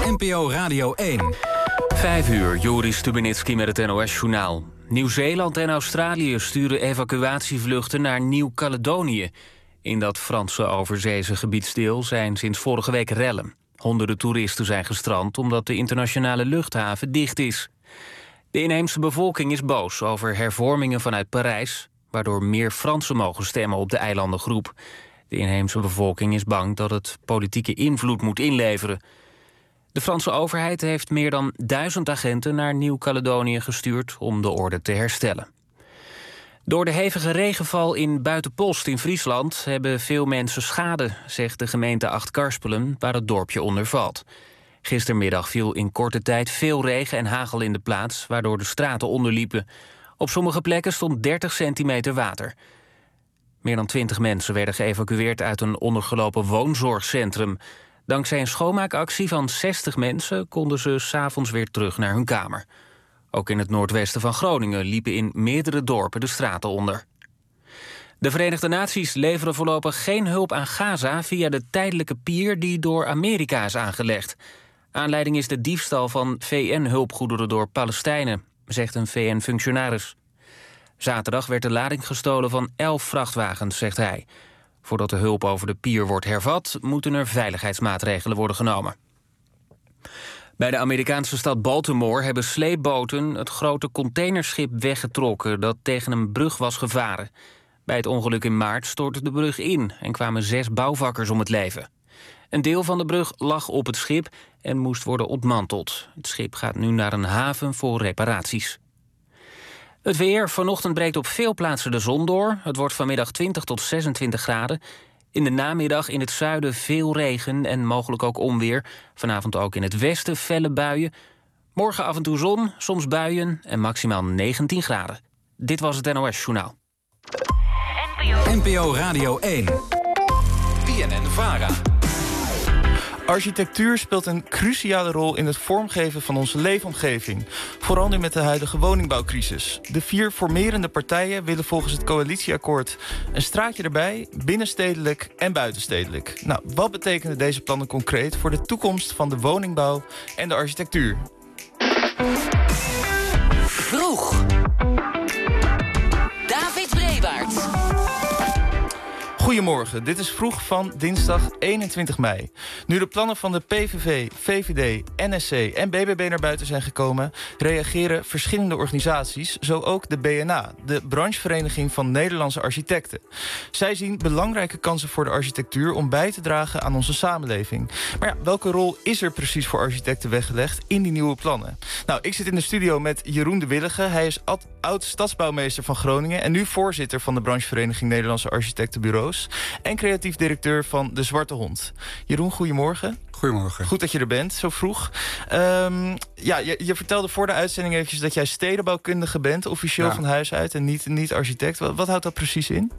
NPO Radio 1. 5 uur, Joris Stubenitski met het NOS-journaal. Nieuw-Zeeland en Australië sturen evacuatievluchten naar Nieuw-Caledonië. In dat Franse overzeese gebiedsdeel zijn sinds vorige week rellen. Honderden toeristen zijn gestrand omdat de internationale luchthaven dicht is. De inheemse bevolking is boos over hervormingen vanuit Parijs, waardoor meer Fransen mogen stemmen op de eilandengroep. De inheemse bevolking is bang dat het politieke invloed moet inleveren. De Franse overheid heeft meer dan 1000 agenten naar Nieuw-Caledonië gestuurd om de orde te herstellen. Door de hevige regenval in Buitenpost in Friesland hebben veel mensen schade, zegt de gemeente Achtkarspelen, waar het dorpje onder valt. Gistermiddag viel in korte tijd veel regen en hagel in de plaats, waardoor de straten onderliepen. Op sommige plekken stond 30 centimeter water. Meer dan 20 mensen werden geëvacueerd uit een ondergelopen woonzorgcentrum. Dankzij een schoonmaakactie van 60 mensen konden ze 's avonds weer terug naar hun kamer. Ook in het noordwesten van Groningen liepen in meerdere dorpen de straten onder. De Verenigde Naties leveren voorlopig geen hulp aan Gaza via de tijdelijke pier die door Amerika is aangelegd. Aanleiding is de diefstal van VN-hulpgoederen door Palestijnen, zegt een VN-functionaris. Zaterdag werd de lading gestolen van 11 vrachtwagens, zegt hij. Voordat de hulp over de pier wordt hervat, moeten er veiligheidsmaatregelen worden genomen. Bij de Amerikaanse stad Baltimore hebben sleepboten het grote containerschip weggetrokken dat tegen een brug was gevaren. Bij het ongeluk in maart stortte de brug in en kwamen 6 bouwvakkers om het leven. Een deel van de brug lag op het schip en moest worden ontmanteld. Het schip gaat nu naar een haven voor reparaties. Het weer. Vanochtend breekt op veel plaatsen de zon door. Het wordt vanmiddag 20 tot 26 graden. In de namiddag in het zuiden veel regen en mogelijk ook onweer. Vanavond ook in het westen felle buien. Morgen af en toe zon, soms buien en maximaal 19 graden. Dit was het NOS Journaal. NPO Radio 1. BNN-VARA. Architectuur speelt een cruciale rol in het vormgeven van onze leefomgeving. Vooral nu met de huidige woningbouwcrisis. De 4 formerende partijen willen volgens het coalitieakkoord een straatje erbij, binnenstedelijk en buitenstedelijk. Nou, wat betekenen deze plannen concreet voor de toekomst van de woningbouw en de architectuur? Vroeg. David Brewaart. Goedemorgen, dit is Vroeg van dinsdag 21 mei. Nu de plannen van de PVV, VVD, NSC en BBB naar buiten zijn gekomen, reageren verschillende organisaties, zo ook de BNA, de branchevereniging van Nederlandse architecten. Zij zien belangrijke kansen voor de architectuur om bij te dragen aan onze samenleving. Maar ja, welke rol is er precies voor architecten weggelegd in die nieuwe plannen? Nou, ik zit in de studio met Jeroen de Willige. Hij is oud-stadsbouwmeester van Groningen en nu voorzitter van de branchevereniging Nederlandse Architectenbureaus en creatief directeur van De Zwarte Hond. Jeroen, goedemorgen. Goedemorgen. Goed dat je er bent, zo vroeg. Je vertelde voor de uitzending eventjes dat jij stedenbouwkundige bent, officieel van huis uit en niet architect. Wat houdt dat precies in?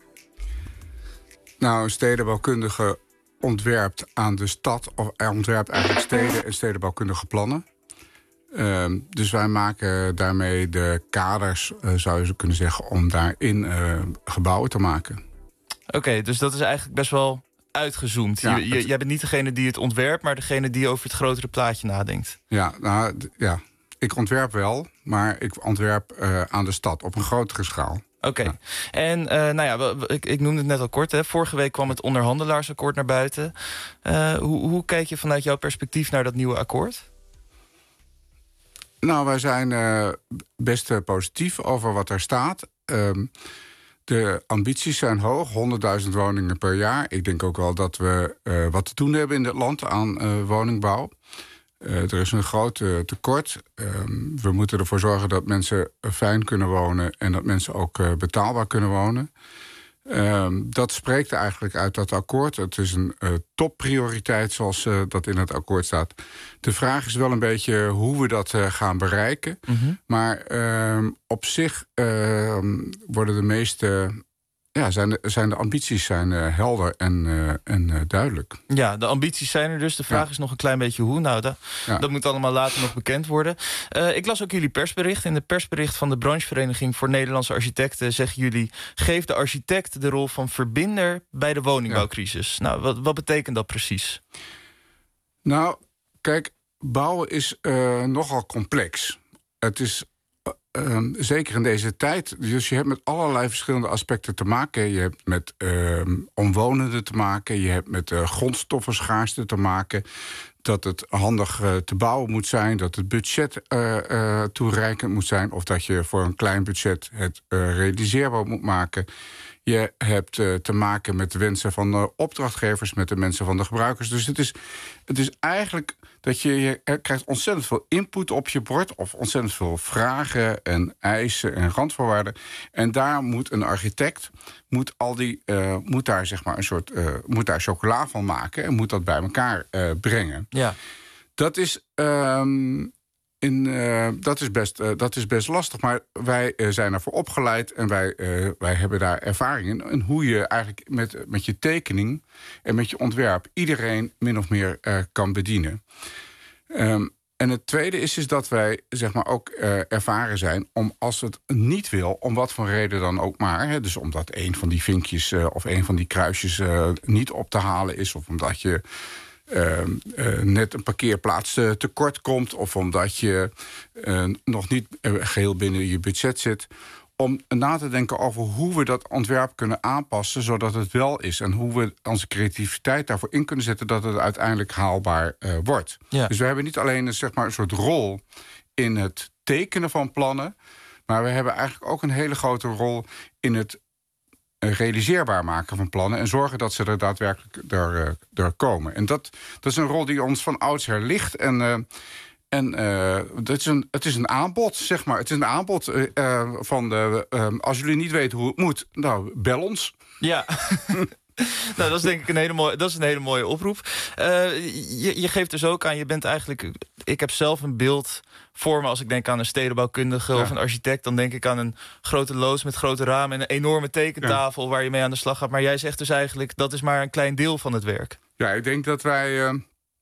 Nou, een stedenbouwkundige ontwerpt aan de stad, of hij ontwerpt eigenlijk steden en stedenbouwkundige plannen. Dus wij maken daarmee de kaders, zou je kunnen zeggen, om daarin gebouwen te maken. Oké, dus dat is eigenlijk best wel uitgezoomd. Ja, jij bent niet degene die het ontwerpt, maar degene die over het grotere plaatje nadenkt. Ja, ik ontwerp wel, maar ik ontwerp aan de stad op een grotere schaal. Oké. Ja. En ik noemde het net al kort. Hè. Vorige week kwam het onderhandelaarsakkoord naar buiten. Hoe kijk je vanuit jouw perspectief naar dat nieuwe akkoord? Nou, wij zijn best positief over wat er staat. De ambities zijn hoog, 100.000 woningen per jaar. Ik denk ook wel dat we wat te doen hebben in dit land aan woningbouw. Er is een groot tekort. We moeten ervoor zorgen dat mensen fijn kunnen wonen en dat mensen ook betaalbaar kunnen wonen. Dat spreekt eigenlijk uit dat akkoord. Het is een topprioriteit zoals dat in het akkoord staat. De vraag is wel een beetje hoe we dat gaan bereiken. Mm-hmm. Maar op zich worden de meeste... zijn de ambities helder en duidelijk. Ja, de ambities zijn er dus. De vraag is nog een klein beetje hoe. Nou, dat moet allemaal later nog bekend worden. Ik las ook jullie persbericht. In het persbericht van de branchevereniging voor Nederlandse architecten zeggen jullie: geef de architect de rol van verbinder bij de woningbouwcrisis. Ja. Nou, wat betekent dat precies? Nou, kijk, bouwen is nogal complex. Het is zeker in deze tijd. Dus je hebt met allerlei verschillende aspecten te maken. Je hebt met omwonenden te maken. Je hebt met grondstoffenschaarste te maken. Dat het handig te bouwen moet zijn. Dat het budget toereikend moet zijn. Of dat je voor een klein budget het realiseerbaar moet maken. Je hebt te maken met de wensen van de opdrachtgevers, met de mensen van de gebruikers. Dus het is eigenlijk dat je krijgt ontzettend veel input op je bord, of ontzettend veel vragen en eisen en randvoorwaarden. En daar moet een architect moet daar zeg maar een soort moet daar chocola van maken en moet dat bij elkaar brengen. Ja. Dat is dat is best lastig, maar wij zijn ervoor opgeleid en wij hebben daar ervaring in. En hoe je eigenlijk met je tekening en met je ontwerp iedereen min of meer kan bedienen. En het tweede is dat wij zeg maar ook ervaren zijn om, als het niet wil, om wat voor reden dan ook maar, dus omdat een van die vinkjes of een van die kruisjes niet op te halen is, of omdat je net een parkeerplaats tekort komt, of omdat je nog niet geheel binnen je budget zit, om na te denken over hoe we dat ontwerp kunnen aanpassen zodat het wel is. En hoe we onze creativiteit daarvoor in kunnen zetten dat het uiteindelijk haalbaar wordt. Ja. Dus we hebben niet alleen zeg maar, een soort rol in het tekenen van plannen, maar we hebben eigenlijk ook een hele grote rol in het realiseerbaar maken van plannen en zorgen dat ze er daadwerkelijk door komen. En dat is een rol die ons van oudsher ligt. Het is een aanbod, zeg maar. Het is een aanbod van als jullie niet weten hoe het moet, nou, bel ons. Ja. Nou, dat is denk ik een hele mooie oproep. Je geeft dus ook aan, je bent eigenlijk, ik heb zelf een beeld voor me als ik denk aan een stedenbouwkundige of een architect. Dan denk ik aan een grote loods met grote ramen en een enorme tekentafel waar je mee aan de slag gaat. Maar jij zegt dus eigenlijk, dat is maar een klein deel van het werk. Ja, ik denk dat wij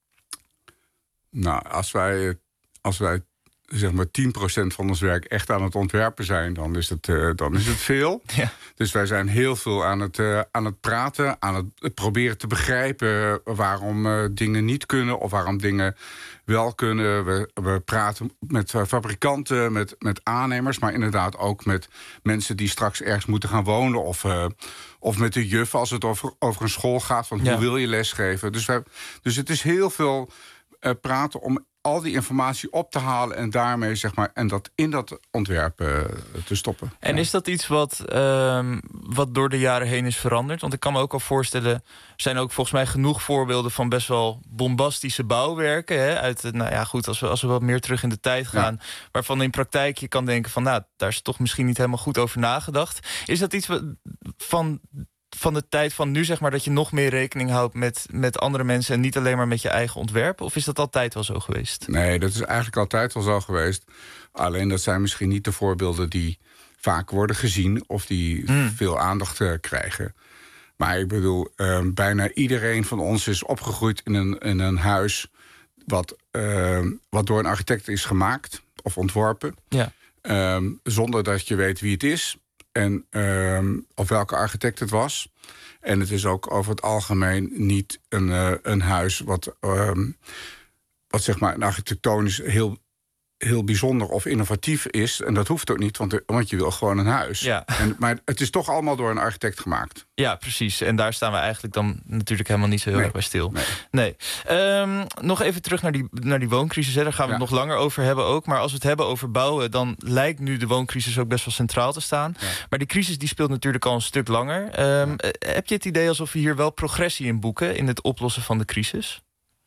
als wij zeg maar 10% van ons werk echt aan het ontwerpen zijn, dan is het veel. Ja. Dus wij zijn heel veel aan het praten, aan het proberen te begrijpen waarom dingen niet kunnen of waarom dingen wel kunnen. We praten met fabrikanten, met aannemers, maar inderdaad ook met mensen die straks ergens moeten gaan wonen of met de juf als het over een school gaat, van hoe wil je lesgeven. Dus het is heel veel praten om al die informatie op te halen en daarmee zeg maar en dat in dat ontwerp te stoppen. En is dat iets wat door de jaren heen is veranderd? Want ik kan me ook al voorstellen, er zijn ook volgens mij genoeg voorbeelden van best wel bombastische bouwwerken. Hè, als we wat meer terug in de tijd gaan, waarvan in praktijk je kan denken van, nou, daar is toch misschien niet helemaal goed over nagedacht. Is dat iets van de tijd van nu, zeg maar, dat je nog meer rekening houdt met andere mensen en niet alleen maar met je eigen ontwerp? Of is dat altijd wel zo geweest? Nee, dat is eigenlijk altijd wel zo geweest. Alleen dat zijn misschien niet de voorbeelden die vaak worden gezien of die veel aandacht krijgen. Maar ik bedoel, bijna iedereen van ons is opgegroeid in een huis wat door een architect is gemaakt of ontworpen. Ja. Zonder dat je weet wie het is. En of welke architect het was. En het is ook over het algemeen niet een huis wat zeg maar architectonisch heel bijzonder of innovatief is. En dat hoeft ook niet, want je wil gewoon een huis. Ja. Maar het is toch allemaal door een architect gemaakt. Ja, precies. En daar staan we eigenlijk dan natuurlijk helemaal niet zo heel erg bij stil. Nee. Nog even terug naar die wooncrisis. Hè. Daar gaan we het nog langer over hebben ook. Maar als we het hebben over bouwen, dan lijkt nu de wooncrisis ook best wel centraal te staan. Ja. Maar die crisis die speelt natuurlijk al een stuk langer. Heb je het idee alsof we hier wel progressie in boeken in het oplossen van de crisis?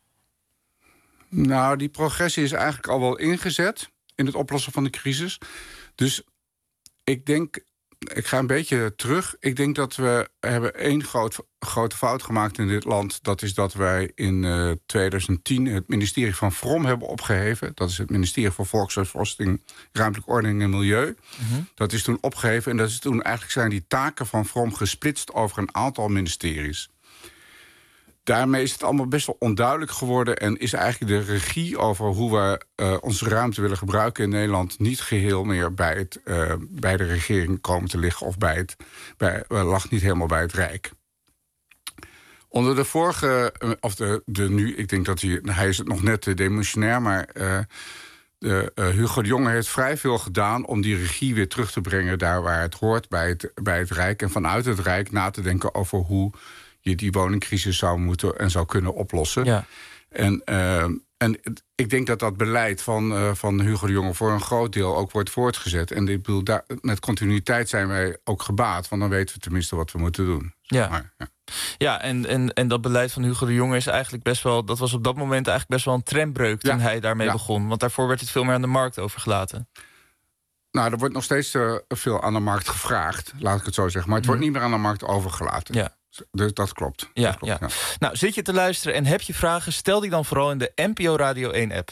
Nou, die progressie is eigenlijk al wel ingezet in het oplossen van de crisis. Dus ik ga een beetje terug. Ik denk dat we hebben één grote fout gemaakt in dit land. Dat is dat wij in 2010 het ministerie van VROM hebben opgeheven. Dat is het ministerie voor Volkshuisvesting, Ruimtelijke Ordening en Milieu. Mm-hmm. Dat is toen opgeheven en dat is toen eigenlijk zijn die taken van VROM gesplitst over een aantal ministeries. Daarmee is het allemaal best wel onduidelijk geworden en is eigenlijk de regie over hoe we onze ruimte willen gebruiken in Nederland niet geheel meer bij de regering komen te liggen of lag niet helemaal bij het Rijk. Onder de vorige, of de nu, ik denk dat hij is het nog net demissionair, maar Hugo de Jonge heeft vrij veel gedaan om die regie weer terug te brengen daar waar het hoort bij het Rijk. En vanuit het Rijk na te denken over hoe je die woningcrisis zou moeten en zou kunnen oplossen. Ja. En ik denk dat beleid van Hugo de Jonge voor een groot deel ook wordt voortgezet. En ik bedoel, met continuïteit zijn wij ook gebaat, want dan weten we tenminste wat we moeten doen. Ja. Maar, Ja, en dat beleid van Hugo de Jonge is eigenlijk best wel, dat was op dat moment eigenlijk best wel een trendbreuk toen hij daarmee begon. Want daarvoor werd het veel meer aan de markt overgelaten. Nou, er wordt nog steeds veel aan de markt gevraagd, laat ik het zo zeggen. Maar het wordt niet meer aan de markt overgelaten. Ja. Dus dat klopt. Ja, dat klopt, ja. Nou, zit je te luisteren en heb je vragen? Stel die dan vooral in de NPO Radio 1-app.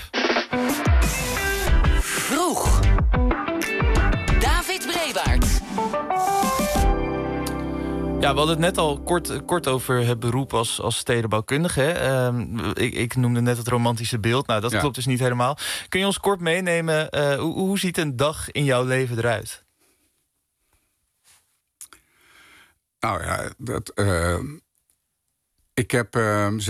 Vroeg. David Brewaart. Ja, we hadden het net al kort over het beroep als stedenbouwkundige. Hè? Ik noemde net het romantische beeld. Nou, dat klopt dus niet helemaal. Kun je ons kort meenemen, hoe ziet een dag in jouw leven eruit? Nou ja, ik heb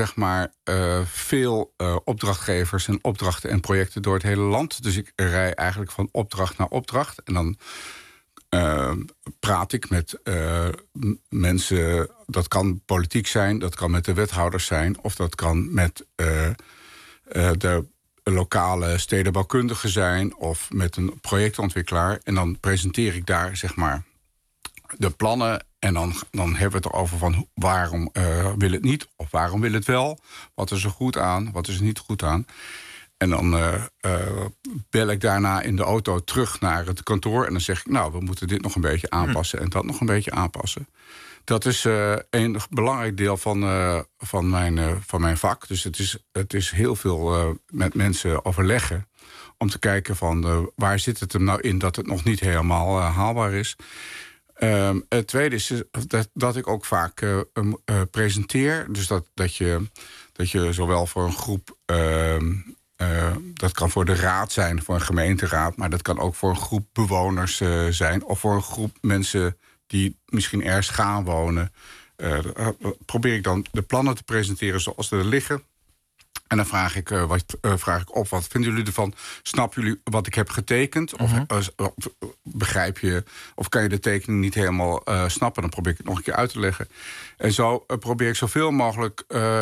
veel opdrachtgevers en opdrachten en projecten door het hele land. Dus ik rij eigenlijk van opdracht naar opdracht. En dan praat ik met mensen. Dat kan politiek zijn, dat kan met de wethouders zijn, of dat kan met de lokale stedenbouwkundige zijn, of met een projectontwikkelaar. En dan presenteer ik daar de plannen. En dan hebben we het erover van waarom wil het niet of waarom wil het wel. Wat is er goed aan, wat is er niet goed aan. En dan bel ik daarna in de auto terug naar het kantoor. En dan zeg ik, nou, we moeten dit nog een beetje aanpassen en dat nog een beetje aanpassen. Dat is een belangrijk deel van mijn vak. Dus het is heel veel met mensen overleggen om te kijken van waar zit het hem nou in dat het nog niet helemaal haalbaar is. Het tweede is dat ik ook vaak presenteer. Dus dat je zowel voor een groep, dat kan voor de raad zijn, voor een gemeenteraad, maar dat kan ook voor een groep bewoners zijn, of voor een groep mensen die misschien ergens gaan wonen. Probeer ik dan de plannen te presenteren zoals ze er liggen. En dan vraag ik op, wat vinden jullie ervan? Snappen jullie wat ik heb getekend? Of begrijp je, of kan je de tekening niet helemaal snappen? Dan probeer ik het nog een keer uit te leggen. En zo probeer ik zoveel mogelijk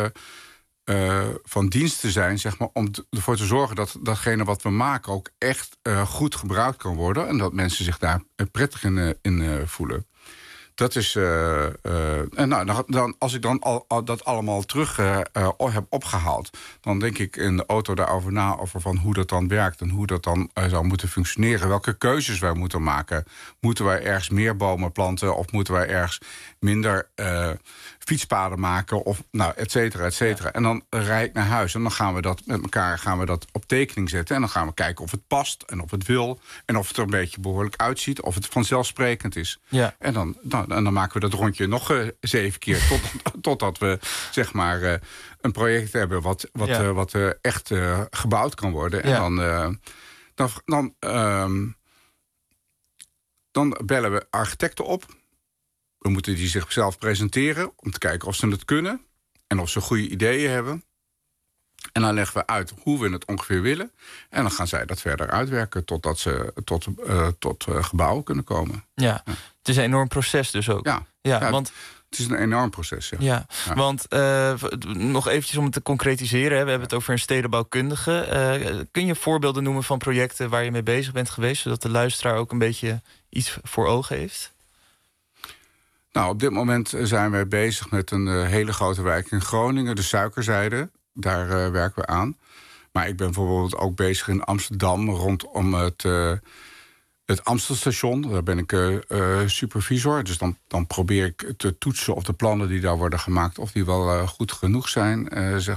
van dienst te zijn, om ervoor te zorgen dat datgene wat we maken ook echt goed gebruikt kan worden. En dat mensen zich daar prettig in voelen. Dat is. Als ik dan dat allemaal terug heb opgehaald, dan denk ik in de auto daarover na over van hoe dat dan werkt en hoe dat dan zou moeten functioneren. Welke keuzes wij moeten maken. Moeten wij ergens meer bomen planten of moeten wij ergens minder fietspaden maken of et cetera, et cetera. Ja. En dan rijd ik naar huis en dan gaan we dat met elkaar op tekening zetten en dan gaan we kijken of het past en of het wil en of het er een beetje behoorlijk uitziet, of het vanzelfsprekend is. Ja. En dan maken we dat rondje nog 7 keer totdat we een project hebben wat echt gebouwd kan worden. En dan bellen we architecten op. We moeten die zichzelf presenteren om te kijken of ze het kunnen en of ze goede ideeën hebben. En dan leggen we uit hoe we het ongeveer willen. En dan gaan zij dat verder uitwerken totdat ze tot gebouwen kunnen komen. Ja, het is een enorm proces dus ook. Ja, want het is een enorm proces, ja. Want nog eventjes om het te concretiseren. We hebben het over een stedenbouwkundige. Kun je voorbeelden noemen van projecten waar je mee bezig bent geweest, zodat de luisteraar ook een beetje iets voor ogen heeft? Nou, op dit moment zijn wij bezig met een hele grote wijk in Groningen, de Suikerzijde. Daar werken we aan. Maar ik ben bijvoorbeeld ook bezig in Amsterdam rondom het Amstelstation. Daar ben ik supervisor. Dus dan probeer ik te toetsen of de plannen die daar worden gemaakt, of die wel goed genoeg zijn,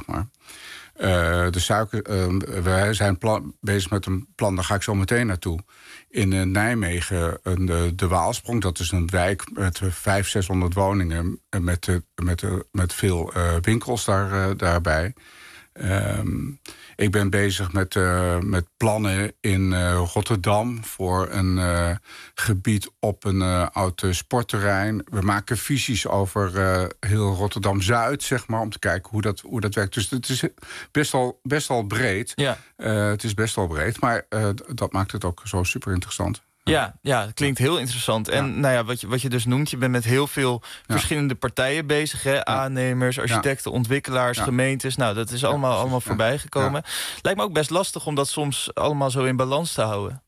wij zijn bezig met een plan, daar ga ik zo meteen naartoe. In Nijmegen, de Waalsprong. Dat is een wijk met 500-600 woningen met veel winkels daarbij. Ik ben bezig met plannen in Rotterdam voor een gebied op een oud sportterrein. We maken visies over heel Rotterdam-Zuid, zeg maar, om te kijken hoe dat werkt. Dus het is best wel breed. Ja. Het is best wel breed, maar dat maakt het ook zo super interessant. Ja, het klinkt heel interessant. En nou ja, wat je dus noemt, je bent met heel veel verschillende partijen bezig. Hè? Aannemers, architecten, ontwikkelaars, gemeentes. Nou, dat is allemaal voorbij gekomen. Lijkt me ook best lastig om dat soms allemaal zo in balans te houden.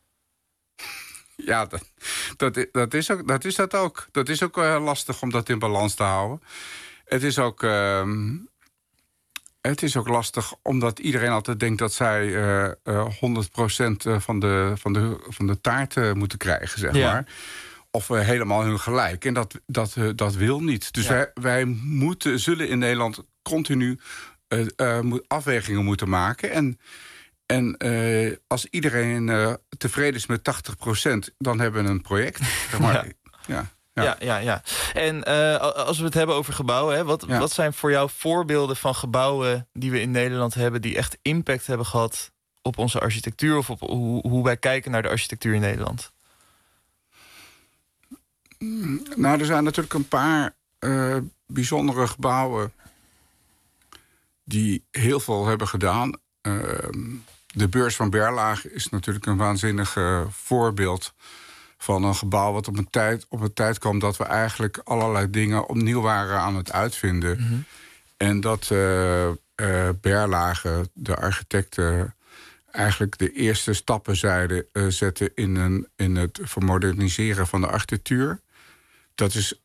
Ja, dat is dat ook. Dat is ook lastig om dat in balans te houden. Het is ook lastig omdat iedereen altijd denkt dat zij 100% van de taart moeten krijgen, zeg maar. Of helemaal hun gelijk. En dat wil niet. Dus wij zullen in Nederland continu afwegingen moeten maken. En als iedereen tevreden is met 80%, dan hebben we een project. Zeg maar. Ja. En als we het hebben over gebouwen, hè, wat zijn voor jou voorbeelden van gebouwen die we in Nederland hebben die echt impact hebben gehad op onze architectuur of op hoe wij kijken naar de architectuur in Nederland? Nou, er zijn natuurlijk een paar bijzondere gebouwen die heel veel hebben gedaan. De beurs van Berlage is natuurlijk een waanzinnig voorbeeld van een gebouw wat op een tijd kwam dat we eigenlijk allerlei dingen opnieuw waren aan het uitvinden. Mm-hmm. En dat Berlage, de architecten, eigenlijk de eerste stappen zetten in het vermoderniseren van de architectuur. Dat is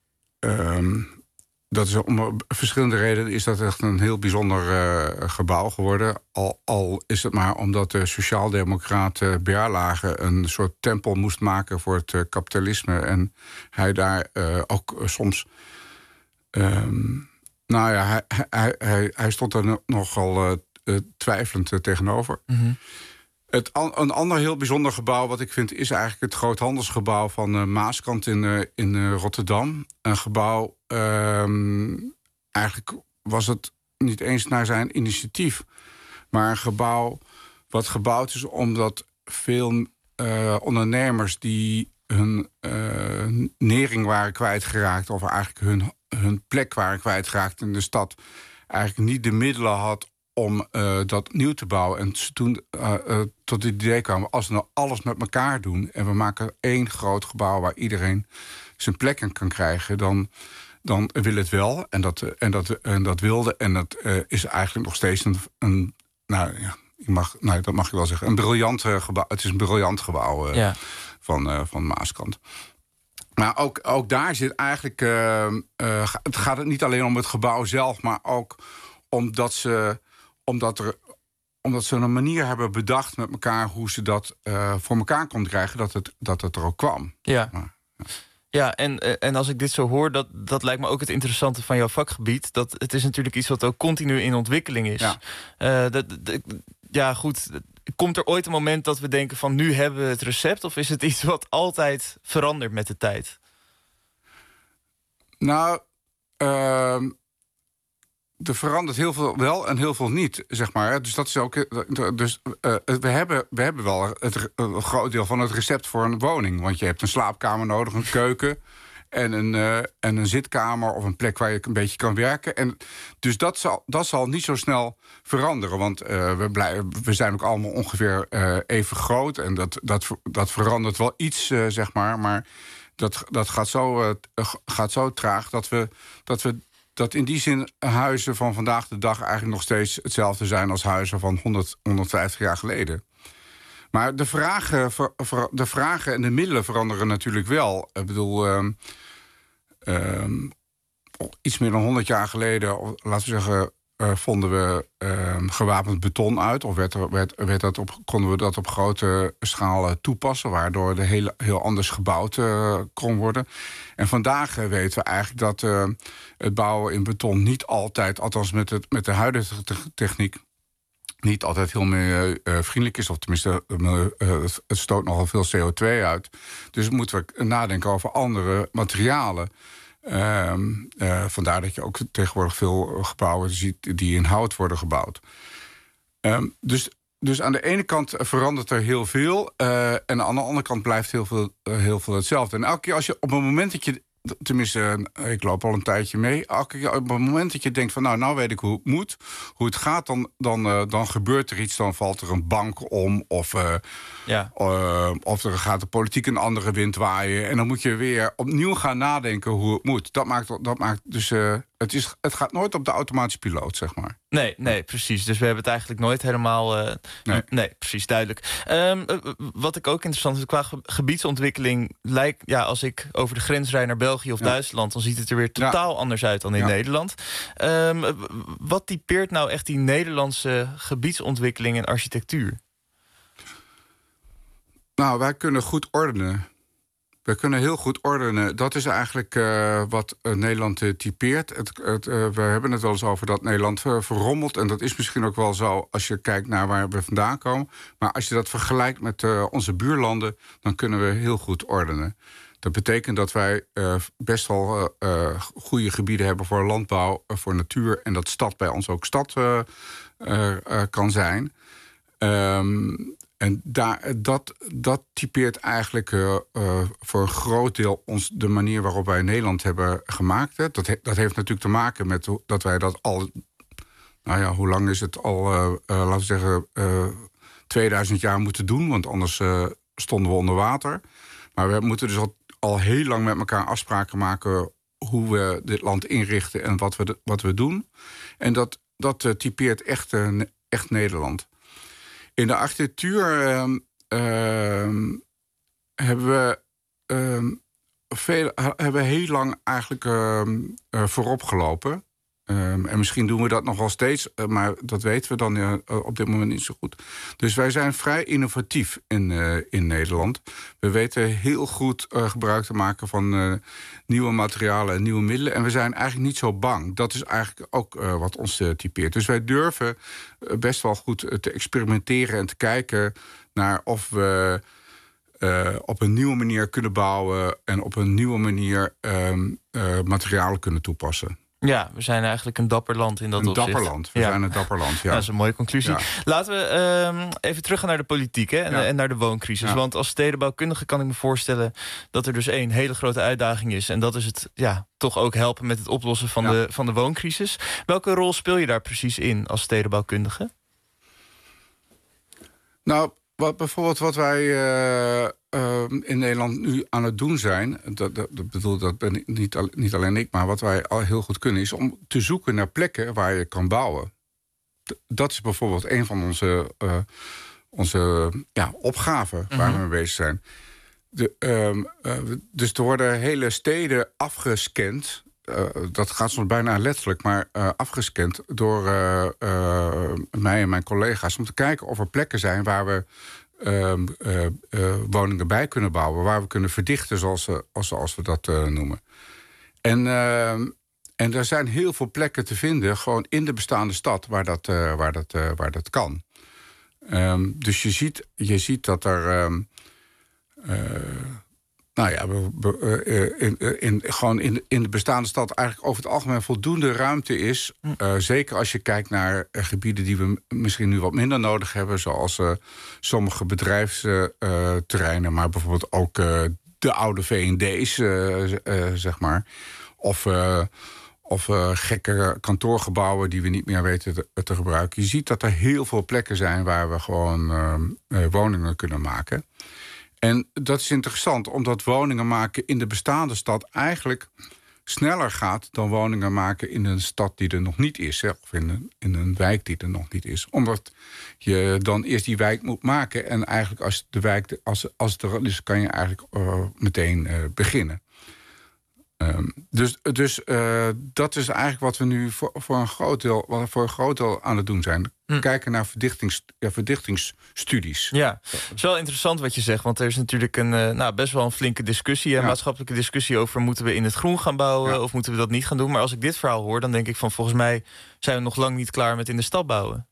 om verschillende redenen is dat echt een heel bijzonder gebouw geworden. Al is het maar omdat de sociaaldemocraat Berlage een soort tempel moest maken voor het kapitalisme. En hij daar ook soms hij stond er nogal twijfelend tegenover. Mm-hmm. Een ander heel bijzonder gebouw wat ik vind is eigenlijk het groothandelsgebouw van Maaskant in Rotterdam. Een gebouw, eigenlijk was het niet eens naar zijn initiatief, maar een gebouw wat gebouwd is omdat veel ondernemers die hun nering waren kwijtgeraakt of eigenlijk hun plek waren kwijtgeraakt in de stad, eigenlijk niet de middelen had om dat nieuw te bouwen. En toen tot het idee kwamen, als we nou alles met elkaar doen en we maken één groot gebouw waar iedereen zijn plek in kan krijgen, dan wil het wel. En dat wilde. En dat is eigenlijk nog steeds dat mag je wel zeggen, een briljant gebouw. Het is een briljant gebouw van Maaskant. Maar ook daar zit eigenlijk het gaat niet alleen om het gebouw zelf, maar ook omdat ze een manier hebben bedacht met elkaar hoe ze dat voor elkaar kon krijgen, dat het er ook kwam. Ja, en als ik dit zo hoor, dat lijkt me ook het interessante van jouw vakgebied. Dat het is natuurlijk iets wat ook continu in ontwikkeling is. Goed. Komt er ooit een moment dat we denken van nu hebben we het recept? Of is het iets wat altijd verandert met de tijd? Nou, er verandert heel veel wel en heel veel niet, zeg maar. Dus dat is ook. We hebben wel een groot deel van het recept voor een woning. Want je hebt een slaapkamer nodig, een keuken en een zitkamer of een plek waar je een beetje kan werken. En dus dat zal niet zo snel veranderen. Want we zijn ook allemaal ongeveer even groot. En dat verandert wel iets, zeg maar. Maar dat gaat zo traag dat in die zin huizen van vandaag de dag eigenlijk nog steeds hetzelfde zijn als huizen van 150 jaar geleden. Maar de vragen en de middelen veranderen natuurlijk wel. Ik bedoel, iets meer dan 100 jaar geleden, laten we zeggen, vonden we gewapend beton uit. Of konden we dat op grote schaal toepassen, waardoor er heel anders gebouwd kon worden. En vandaag weten we eigenlijk dat het bouwen in beton niet altijd, althans met de huidige techniek, niet altijd heel milieuvriendelijk is. Of tenminste, het stoot nogal veel CO2 uit. Dus moeten we nadenken over andere materialen. Vandaar dat je ook tegenwoordig veel gebouwen ziet die in hout worden gebouwd. Dus aan de ene kant verandert er heel veel. En aan de andere kant blijft heel veel hetzelfde. En elke keer als je op een moment dat je... Tenminste, ik loop al een tijdje mee. Elke keer op het moment dat je denkt van... nou weet ik hoe het moet, hoe het gaat... dan gebeurt er iets, dan valt er een bank om... of er gaat de politiek een andere wind waaien... en dan moet je weer opnieuw gaan nadenken hoe het moet. Dat maakt dus... Het gaat nooit op de automatische piloot, zeg maar. Nee, precies. Dus we hebben het eigenlijk nooit helemaal... Nee, precies, duidelijk. Wat ik ook interessant vind, qua gebiedsontwikkeling... lijkt, als ik over de grens rijd naar België of Duitsland... dan ziet het er weer totaal anders uit dan in Nederland. Wat typeert nou echt die Nederlandse gebiedsontwikkeling en architectuur? Nou, wij kunnen goed ordenen. We kunnen heel goed ordenen. Dat is eigenlijk wat Nederland typeert. We hebben het wel eens over dat Nederland verrommelt. En dat is misschien ook wel zo als je kijkt naar waar we vandaan komen. Maar als je dat vergelijkt met onze buurlanden... dan kunnen we heel goed ordenen. Dat betekent dat wij best wel goede gebieden hebben voor landbouw, voor natuur... en dat stad bij ons ook stad kan zijn... En dat typeert eigenlijk voor een groot deel de manier waarop wij Nederland hebben gemaakt. Hè. Dat heeft natuurlijk te maken met dat wij dat al... hoe lang is het al, laten we zeggen, 2000 jaar moeten doen. Want anders stonden we onder water. Maar we moeten dus al heel lang met elkaar afspraken maken... hoe we dit land inrichten en wat we doen. En dat typeert echt Nederland. In de architectuur hebben we heel lang eigenlijk voorop gelopen. En misschien doen we dat nog wel steeds, maar dat weten we dan op dit moment niet zo goed. Dus wij zijn vrij innovatief in Nederland. We weten heel goed gebruik te maken van nieuwe materialen en nieuwe middelen. En we zijn eigenlijk niet zo bang. Dat is eigenlijk ook wat ons typeert. Dus wij durven best wel goed te experimenteren en te kijken naar of we op een nieuwe manier kunnen bouwen en op een nieuwe manier materialen kunnen toepassen. Ja, we zijn eigenlijk een dapper land in dat opzicht. We zijn een dapper land, ja. Dat is een mooie conclusie. Ja. Laten we even teruggaan naar de politiek en naar de wooncrisis. Ja. Want als stedenbouwkundige kan ik me voorstellen... dat er dus één hele grote uitdaging is. En dat is het toch ook helpen met het oplossen van de wooncrisis. Welke rol speel je daar precies in als stedenbouwkundige? Nou, wat wij in Nederland nu aan het doen zijn... dat ben niet alleen ik, maar wat wij al heel goed kunnen... is om te zoeken naar plekken waar je kan bouwen. Dat is bijvoorbeeld een van onze opgaven waar we mee bezig zijn. Dus er worden hele steden afgescand... dat gaat soms bijna letterlijk, maar afgescand door mij en mijn collega's... om te kijken of er plekken zijn waar we woningen bij kunnen bouwen... waar we kunnen verdichten, zoals we dat noemen. En er zijn heel veel plekken te vinden... gewoon in de bestaande stad waar dat kan. Dus je ziet dat er... gewoon in de bestaande stad eigenlijk over het algemeen voldoende ruimte is. Zeker als je kijkt naar gebieden die we misschien nu wat minder nodig hebben. Zoals sommige bedrijfsterreinen, maar bijvoorbeeld ook de oude V&D's, zeg maar. Of gekke kantoorgebouwen die we niet meer weten te gebruiken. Je ziet dat er heel veel plekken zijn waar we gewoon woningen kunnen maken. En dat is interessant, omdat woningen maken in de bestaande stad... eigenlijk sneller gaat dan woningen maken in een stad die er nog niet is. Hè, of in een wijk die er nog niet is. Omdat je dan eerst die wijk moet maken. En eigenlijk als het er is, kan je eigenlijk meteen beginnen. Dus dat is eigenlijk wat we nu voor een groot deel aan het doen zijn. Kijken naar verdichtingsstudies. Ja, het is wel interessant wat je zegt. Want er is natuurlijk best wel een flinke discussie. Een maatschappelijke discussie over... moeten we in het groen gaan bouwen of moeten we dat niet gaan doen. Maar als ik dit verhaal hoor, dan denk ik van... volgens mij zijn we nog lang niet klaar met in de stad bouwen.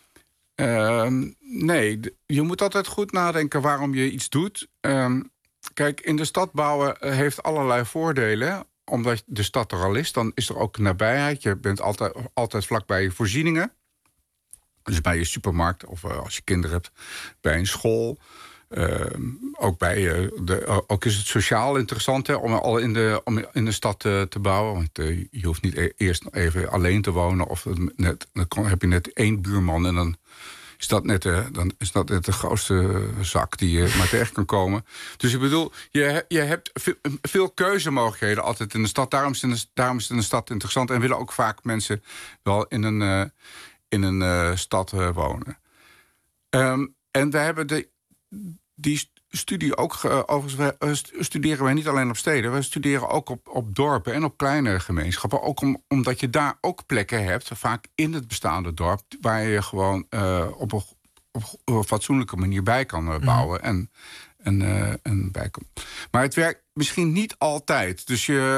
Nee, je moet altijd goed nadenken waarom je iets doet. Kijk, in de stad bouwen heeft allerlei voordelen. Omdat de stad er al is, dan is er ook nabijheid. Je bent altijd vlakbij je voorzieningen. Dus bij je supermarkt of als je kinderen hebt, bij een school. Ook is het sociaal interessant om al in de stad te bouwen. Want je hoeft niet eerst even alleen te wonen. Of dan heb je net 1 buurman en dan is dat net de grootste zak die je maar tegen kan komen. Dus ik bedoel, je hebt veel keuzemogelijkheden altijd in de stad. Daarom is het in de stad interessant. En willen ook vaak mensen wel in een stad wonen. En we hebben die studie ook, overigens, studeren wij niet alleen op steden. We studeren ook op dorpen en op kleine gemeenschappen. Ook omdat je daar ook plekken hebt, vaak in het bestaande dorp, waar je gewoon op een fatsoenlijke manier bij kan bouwen. En bij kan. Maar het werkt misschien niet altijd.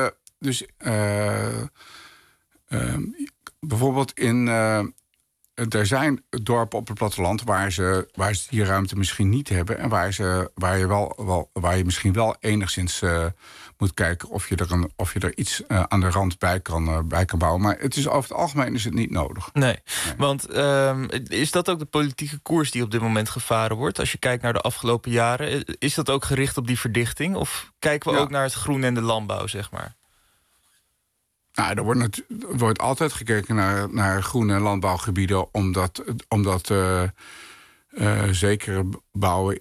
Bijvoorbeeld er zijn dorpen op het platteland waar ze die ruimte misschien niet hebben. En waar je misschien wel enigszins moet kijken of je er iets aan de rand bij kan bouwen. Maar het is over het algemeen is het niet nodig. Nee. Want is dat ook de politieke koers die op dit moment gevaren wordt? Als je kijkt naar de afgelopen jaren, is dat ook gericht op die verdichting? Of kijken we ook naar het groen en de landbouw, zeg maar? Nou, er wordt altijd gekeken naar groene landbouwgebieden, omdat zeker bouwen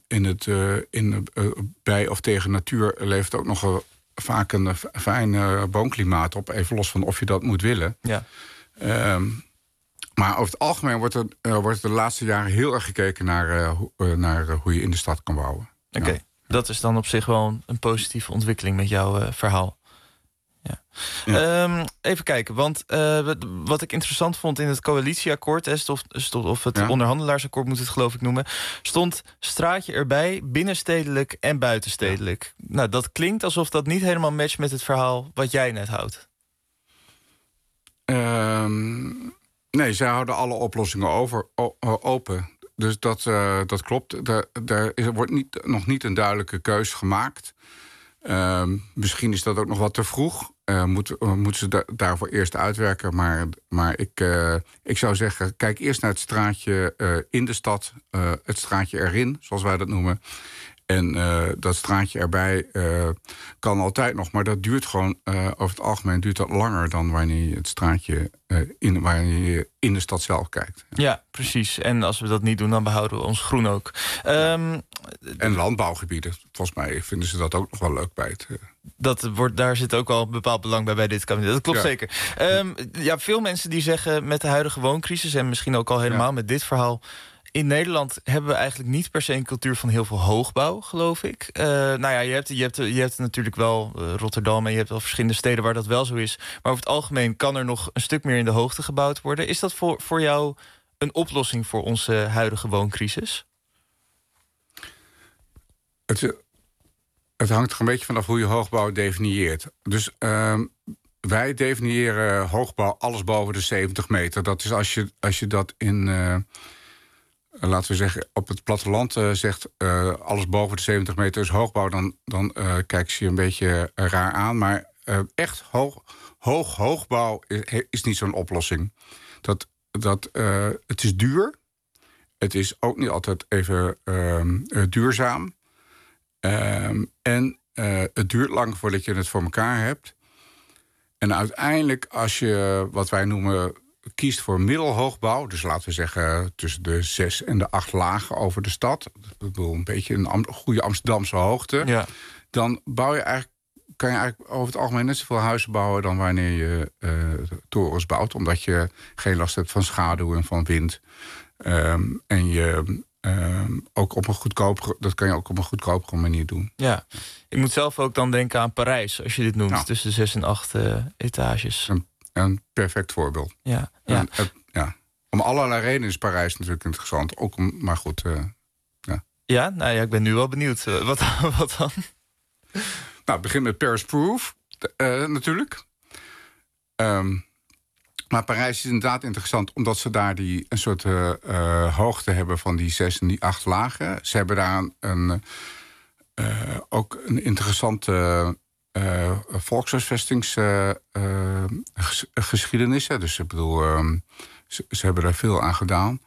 bij of tegen natuur levert ook nog vaak een fijn woonklimaat op, even los van of je dat moet willen. Ja. Maar over het algemeen wordt er de laatste jaren heel erg gekeken naar hoe je in de stad kan bouwen. Oké. Ja. Dat is dan op zich wel een positieve ontwikkeling met jouw verhaal. Ja. Even kijken, want wat ik interessant vond in het coalitieakkoord, of het onderhandelaarsakkoord moet het geloof ik noemen, stond straatje erbij, binnenstedelijk en buitenstedelijk. Ja. Nou, dat klinkt alsof dat niet helemaal matcht met het verhaal wat jij net houdt. Nee, zij houden alle oplossingen open. Dus dat klopt. Er wordt nog niet een duidelijke keus gemaakt. Misschien is dat ook nog wat te vroeg. Moeten ze daarvoor eerst uitwerken. Maar ik zou zeggen, kijk eerst naar het straatje in de stad. Het straatje erin, zoals wij dat noemen. En dat straatje erbij kan altijd nog. Maar dat duurt gewoon, over het algemeen duurt dat langer dan wanneer je het straatje wanneer je in de stad zelf kijkt. Ja, precies. En als we dat niet doen, dan behouden we ons groen ook. En landbouwgebieden. Volgens mij vinden ze dat ook nog wel leuk bij het. Daar zit ook wel een bepaald belang bij dit kabinet. Dat klopt zeker. Veel mensen die zeggen met de huidige wooncrisis en misschien ook al helemaal met dit verhaal, in Nederland hebben we eigenlijk niet per se een cultuur van heel veel hoogbouw, geloof ik. Je hebt natuurlijk wel Rotterdam en je hebt wel verschillende steden waar dat wel zo is. Maar over het algemeen kan er nog een stuk meer in de hoogte gebouwd worden. Is dat voor jou een oplossing voor onze huidige wooncrisis? Het hangt er een beetje vanaf hoe je hoogbouw definieert. Dus wij definiëren hoogbouw alles boven de 70 meter. Dat is als je dat in laten we zeggen, op het platteland zegt alles boven de 70 meter is hoogbouw, dan kijken ze je een beetje raar aan. Maar echt hoogbouw is niet zo'n oplossing. Het is duur. Het is ook niet altijd even duurzaam. En het duurt lang voordat je het voor elkaar hebt. En uiteindelijk, als je wat wij noemen kiest voor middelhoogbouw, dus laten we zeggen tussen de 6 en de 8 lagen over de stad, ik bedoel een beetje een goede Amsterdamse hoogte, dan kan je eigenlijk over het algemeen net zoveel huizen bouwen dan wanneer je torens bouwt, omdat je geen last hebt van schaduw en van wind. En je dat kan je ook op een goedkopere manier doen. Ja, ik moet zelf ook dan denken aan Parijs, als je dit noemt, tussen 6 en 8 etages. Een perfect voorbeeld. Ja. Om allerlei redenen is Parijs natuurlijk interessant. Maar goed, Ja, ik ben nu wel benieuwd. Wat dan? Nou, het begint met Paris Proof, natuurlijk. Maar Parijs is inderdaad interessant, omdat ze daar een soort hoogte hebben van die 6 en die 8 lagen. Ze hebben daar ook een interessante volkshuisvestingsgeschiedenis. Dus ik bedoel, ze hebben daar veel aan gedaan.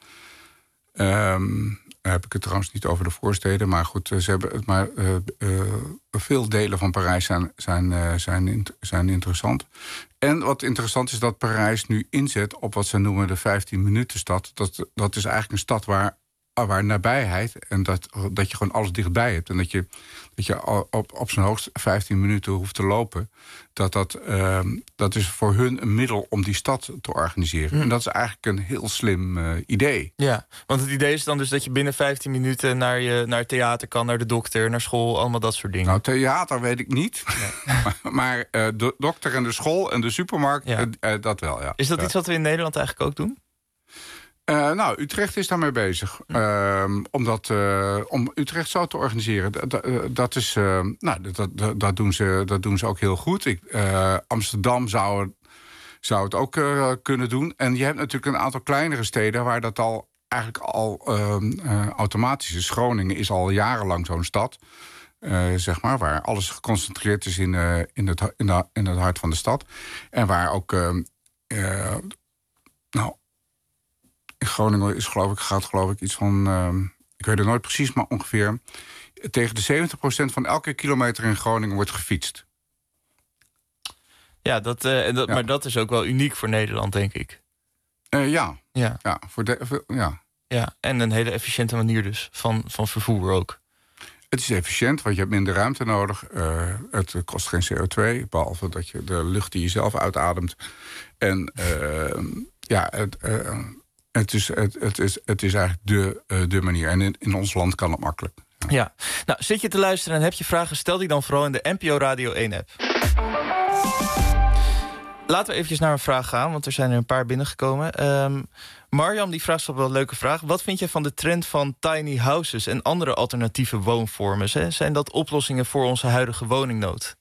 Daar heb ik het trouwens niet over de voorsteden. Maar goed, ze hebben veel delen van Parijs zijn interessant. En wat interessant is dat Parijs nu inzet op wat ze noemen de 15-minuten-stad. Dat is eigenlijk een stad waar nabijheid en dat je gewoon alles dichtbij hebt. En dat je op zijn hoogst 15 minuten hoeft te lopen. Dat is voor hun een middel om die stad te organiseren. En dat is eigenlijk een heel slim idee. Ja, want het idee is dan dus dat je binnen 15 minuten naar het theater kan, naar de dokter, naar school, allemaal dat soort dingen. Nou, theater weet ik niet. Nee. maar de dokter en de school en de supermarkt, dat wel, ja. Is dat iets wat we in Nederland eigenlijk ook doen? Utrecht is daarmee bezig. Om Utrecht zo te organiseren. Dat doen ze ook heel goed. Amsterdam zou het ook kunnen doen. En je hebt natuurlijk een aantal kleinere steden waar dat eigenlijk al automatisch is. Groningen is al jarenlang zo'n stad. Zeg maar, waar alles geconcentreerd is in het hart van de stad. En waar ook in Groningen gaat geloof ik iets van, ik weet het nooit precies, maar ongeveer tegen de 70% van elke kilometer in Groningen wordt gefietst. Ja, maar dat is ook wel uniek voor Nederland, denk ik. Ja, en een hele efficiënte manier dus van vervoer ook. Het is efficiënt, want je hebt minder ruimte nodig. Het kost geen CO2, behalve dat je de lucht die je zelf uitademt. En het is eigenlijk de manier. En in ons land kan het makkelijk. Ja. Nou, zit je te luisteren en heb je vragen, stel die dan vooral in de NPO Radio 1-app. Laten we eventjes naar een vraag gaan, want er zijn er een paar binnengekomen. Marjam die vraagt op wel een leuke vraag. Wat vind je van de trend van tiny houses en andere alternatieve woonvormen? Zijn dat oplossingen voor onze huidige woningnood?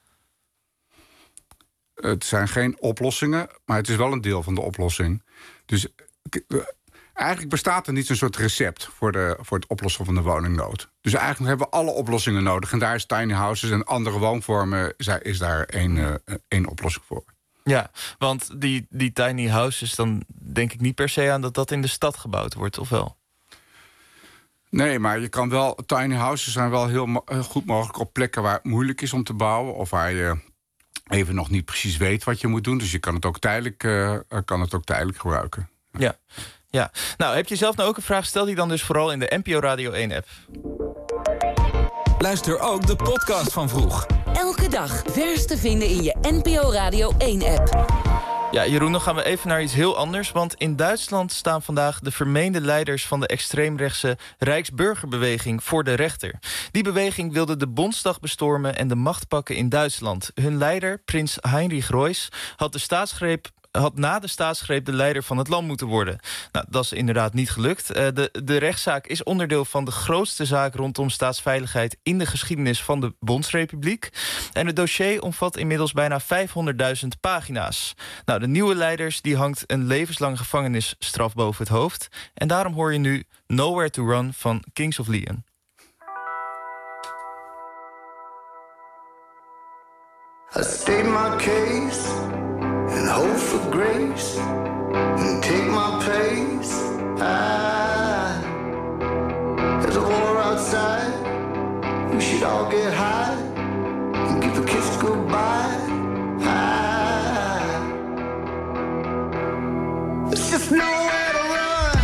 Het zijn geen oplossingen, maar het is wel een deel van de oplossing. Dus eigenlijk bestaat er niet een soort recept voor het oplossen van de woningnood. Dus eigenlijk hebben we alle oplossingen nodig. En daar is tiny houses en andere woonvormen is daar één oplossing voor. Ja, want die tiny houses, dan denk ik niet per se aan dat in de stad gebouwd wordt, of wel? Nee, maar je kan wel. Tiny houses zijn wel heel goed mogelijk op plekken waar het moeilijk is om te bouwen, of waar je even nog niet precies weet wat je moet doen. Dus je kan het ook tijdelijk gebruiken. Ja. Nou, heb je zelf nou ook een vraag? Stel die dan dus vooral in de NPO Radio 1-app. Luister ook de podcast van Vroeg. Elke dag vers te vinden in je NPO Radio 1-app. Ja, Jeroen, dan gaan we even naar iets heel anders. Want in Duitsland staan vandaag de vermeende leiders van de extreemrechtse Rijksburgerbeweging voor de rechter. Die beweging wilde de Bondsdag bestormen en de macht pakken in Duitsland. Hun leider, prins Heinrich Reuss, had na de staatsgreep de leider van het land moeten worden. Nou, dat is inderdaad niet gelukt. De rechtszaak is onderdeel van de grootste zaak rondom staatsveiligheid in de geschiedenis van de Bondsrepubliek. En het dossier omvat inmiddels bijna 500.000 pagina's. Nou, de nieuwe leiders die hangt een levenslange gevangenisstraf boven het hoofd. En daarom hoor je nu Nowhere to Run van Kings of Leon. I state my case and hope for grace and take my pace. There's a war outside. We should all get high and give a kiss goodbye. It's just nowhere to run.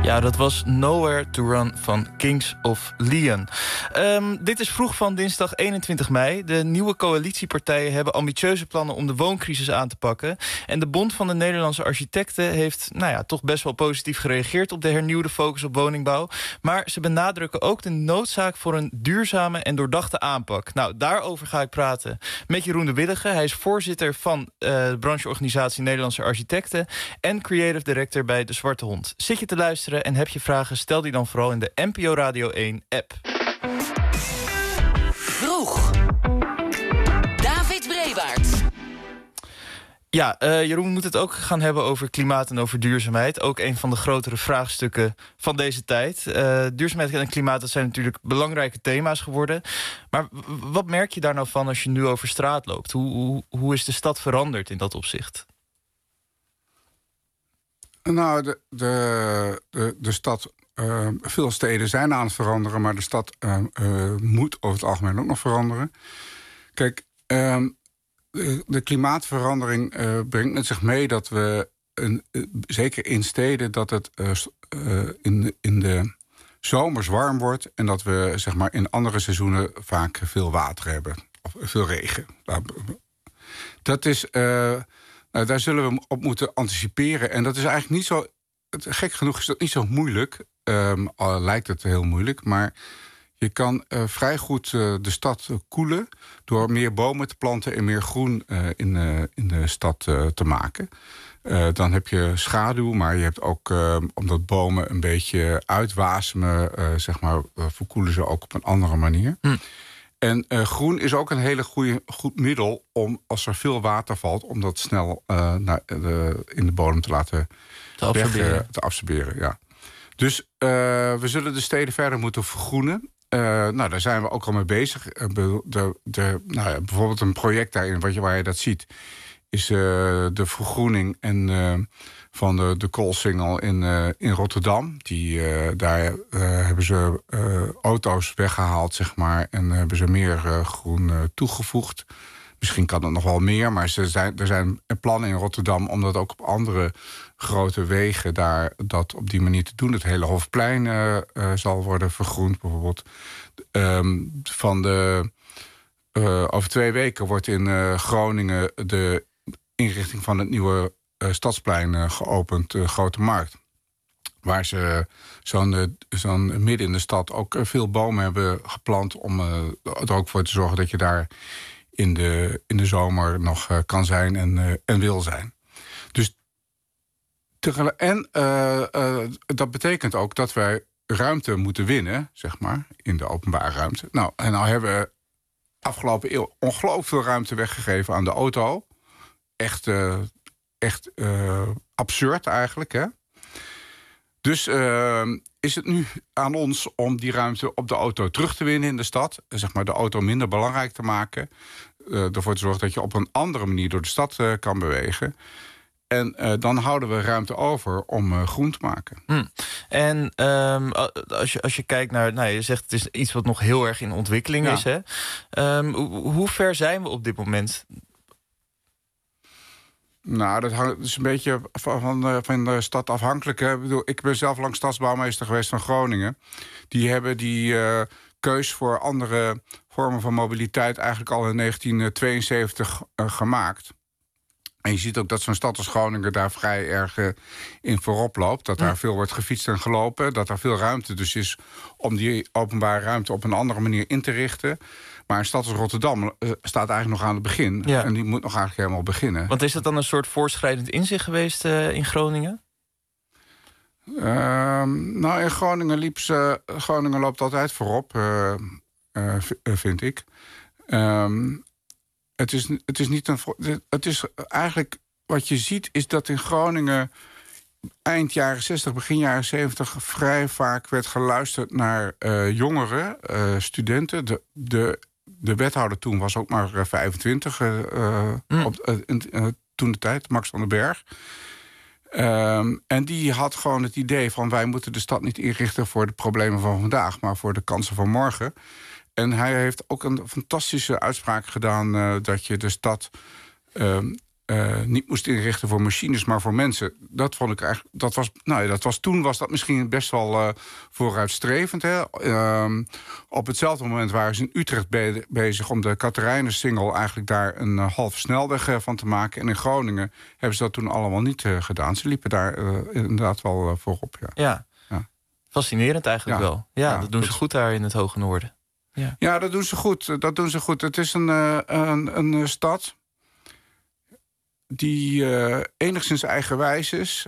Ja, dat was Nowhere to Run van Kings of Leon. Dit is vroeg van dinsdag 21 mei. De nieuwe coalitiepartijen hebben ambitieuze plannen om de wooncrisis aan te pakken. En de Bond van de Nederlandse Architecten heeft toch best wel positief gereageerd op de hernieuwde focus op woningbouw. Maar ze benadrukken ook de noodzaak voor een duurzame en doordachte aanpak. Nou, daarover ga ik praten met Jeroen de Willige. Hij is voorzitter van de brancheorganisatie Nederlandse Architecten en creative director bij De Zwarte Hond. Zit je te luisteren en heb je vragen, stel die dan vooral in de NPO Radio 1 app. Vroeg. David Brewaart. Ja, Jeroen, we moeten het ook gaan hebben over klimaat en over duurzaamheid. Ook een van de grotere vraagstukken van deze tijd. Duurzaamheid en klimaat, dat zijn natuurlijk belangrijke thema's geworden. Maar wat merk je daar nou van als je nu over straat loopt? Hoe is de stad veranderd in dat opzicht? Nou, de stad, veel steden zijn aan het veranderen, maar de stad moet over het algemeen ook nog veranderen. Kijk, de klimaatverandering brengt met zich mee dat we, zeker in steden, dat het in de zomers warm wordt en dat we zeg maar in andere seizoenen vaak veel water hebben, of veel regen. Dat is... daar zullen we op moeten anticiperen. En dat is eigenlijk niet zo... Gek genoeg is dat niet zo moeilijk. Al lijkt het heel moeilijk. Maar je kan vrij goed de stad koelen door meer bomen te planten en meer groen in de stad te maken. Dan heb je schaduw, maar je hebt ook... omdat bomen een beetje uitwasemen, verkoelen ze ook op een andere manier. En groen is ook een hele goed middel om, als er veel water valt, om dat snel in de bodem te laten te absorberen. Ja. Dus we zullen de steden verder moeten vergroenen. Daar zijn we ook al mee bezig. Bijvoorbeeld een project daarin, waar je dat ziet, is de vergroening van de Koolsingel in Rotterdam. Daar hebben ze auto's weggehaald, zeg maar, en hebben ze meer groen toegevoegd. Misschien kan het nog wel meer, maar er zijn plannen in Rotterdam om dat ook op andere grote wegen daar dat op die manier te doen. Het hele Hofplein zal worden vergroend, bijvoorbeeld. Over 2 weken wordt in Groningen de inrichting van het nieuwe Stadsplein geopend, de Grote Markt. Waar ze zo'n midden in de stad ook veel bomen hebben geplant om er ook voor te zorgen dat je daar in de zomer nog kan zijn en wil zijn. Dus dat betekent ook dat wij ruimte moeten winnen, zeg maar, in de openbare ruimte. Nou hebben we afgelopen eeuw ongelooflijk veel ruimte weggegeven aan de auto. Echt absurd eigenlijk, hè? Dus is het nu aan ons om die ruimte op de auto terug te winnen in de stad. Zeg maar de auto minder belangrijk te maken. Ervoor te zorgen dat je op een andere manier door de stad kan bewegen. En dan houden we ruimte over om groen te maken. En als je kijkt naar... je zegt het is iets wat nog heel erg in ontwikkeling is. Hè? Hoe ver zijn we op dit moment? Nou, dat hangt dus een beetje van de stad afhankelijk. Ik ben zelf lang stadsbouwmeester geweest van Groningen. Die hebben die keus voor andere vormen van mobiliteit eigenlijk al in 1972 gemaakt. En je ziet ook dat zo'n stad als Groningen daar vrij erg in voorop loopt. Dat daar veel wordt gefietst en gelopen. Dat er veel ruimte dus is om die openbare ruimte op een andere manier in te richten. Maar een stad als Rotterdam staat eigenlijk nog aan het begin. Ja. En die moet nog eigenlijk helemaal beginnen. Want is dat dan een soort voortschrijdend inzicht geweest in Groningen? In Groningen loopt altijd voorop, vind ik. Het is eigenlijk wat je ziet is dat in Groningen eind jaren 60, begin jaren 70 vrij vaak werd geluisterd naar jongeren, studenten. De wethouder toen was ook maar 25 toen de tijd, Max van den Berg. En die had gewoon het idee van wij moeten de stad niet inrichten voor de problemen van vandaag, maar voor de kansen van morgen. En hij heeft ook een fantastische uitspraak gedaan dat je de stad niet moest inrichten voor machines, maar voor mensen. Dat vond ik eigenlijk. Toen was dat misschien best wel vooruitstrevend. Hè? Op hetzelfde moment waren ze in Utrecht bezig om de Catharijnensingel eigenlijk daar een halve snelweg van te maken. En in Groningen hebben ze dat toen allemaal niet gedaan. Ze liepen daar inderdaad wel voorop. Ja. Fascinerend eigenlijk wel. Ja, dat doen ze goed daar in het Hoge Noorden. Ja, dat doen ze goed. Het is een stad die enigszins eigenwijs is.